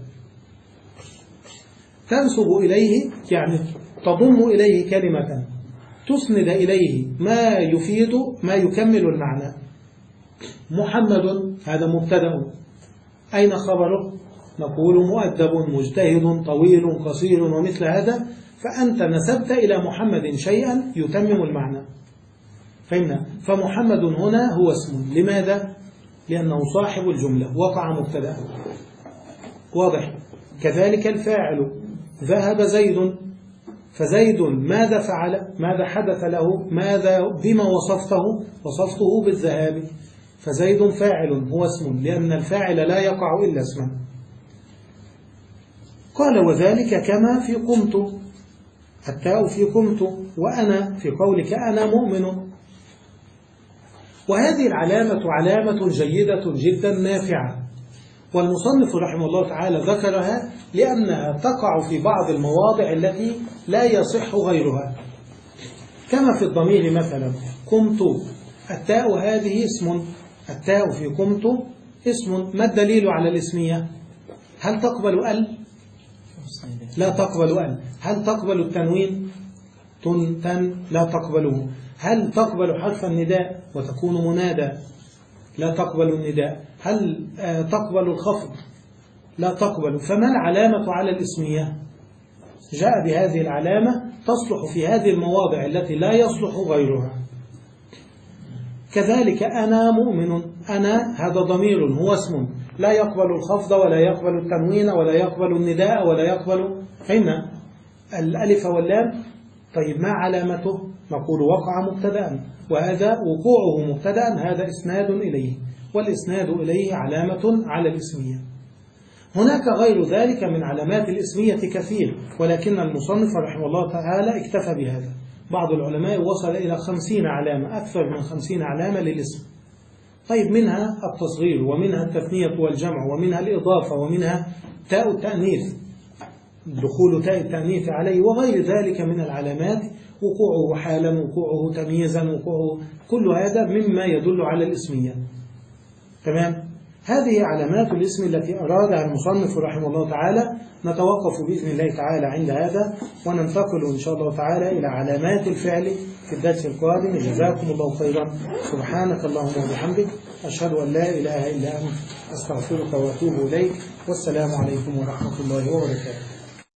تنسب إليه يعني تضم إليه كلمة تسند إليه ما يفيد ما يكمل المعنى. محمد هذا مبتدأ، أين خبره؟ نقول مؤدب مجتهد طويل قصير ومثل هذا، فأنت نسبت إلى محمد شيئا يتمم المعنى. فهمنا؟ فمحمد هنا هو اسم. لماذا؟ لأنه صاحب الجملة وقع مبتدأ. واضح؟ كذلك الفاعل ذهب زيد، فزيد ماذا فعل؟ ماذا حدث له؟ ماذا بما وصفته؟ وصفته بالذهاب، فزيد فاعل هو اسم، لأن الفاعل لا يقع إلا اسما. قال وذلك كما في قمت، التاء في قمت، وأنا في قولك أنا مؤمن. وهذه العلامة علامة جيدة جدا نافعة، والمصنف رحمه الله تعالى ذكرها لأنها تقع في بعض المواضع التي لا يصح غيرها، كما في الضمير مثلا قمت، التاء هذه اسم، التاء في قمت اسم. ما الدليل على الاسمية؟ هل تقبل ال؟ لا تقبل ال. هل تقبل التنوين؟ تن تن لا تقبله. هل تقبل حرف النداء وتكون منادى؟ لا تقبل النداء. هل تقبل الخفض؟ لا تقبل. فما العلامة على الاسمية؟ جاء بهذه العلامة تصلح في هذه المواضع التي لا يصلح غيرها. كذلك أنا مؤمن، أنا هذا ضمير هو اسم، لا يقبل الخفض ولا يقبل التنوين ولا يقبل النداء ولا يقبل هنا الألف واللام. طيب ما علامته؟ نقول وقع مبتدأ، وهذا وقوعه مبتدأ هذا إسناد إليه، والإسناد إليه علامة على الاسمية. هناك غير ذلك من علامات الاسمية كثير، ولكن المصنف رحمه الله تعالى اكتفى بهذا. بعض العلماء وصل إلى خمسين علامة، أكثر من خمسين علامة للاسم. طيب منها التصغير، ومنها التثنية والجمع، ومنها الإضافة، ومنها تاء التأنيث، دخول تاء التأنيث عليه، وغير ذلك من العلامات، وقوعه حالا، وقوعه تمييزا، وقوعه كل هذا مما يدل على الاسمية. تمام؟ هذه علامات الاسم التي أرادها المصنف رحمه الله تعالى. نتوقف بإذن الله تعالى عند هذا، وننتقل إن شاء الله تعالى إلى علامات الفعل في الدرس القادم. جزاكم الله خيرا. سبحانك اللهم وبحمدك، أشهد أن لا إله إلا أنت، أستغفرك وأتوب إليك، والسلام عليكم ورحمة الله وبركاته.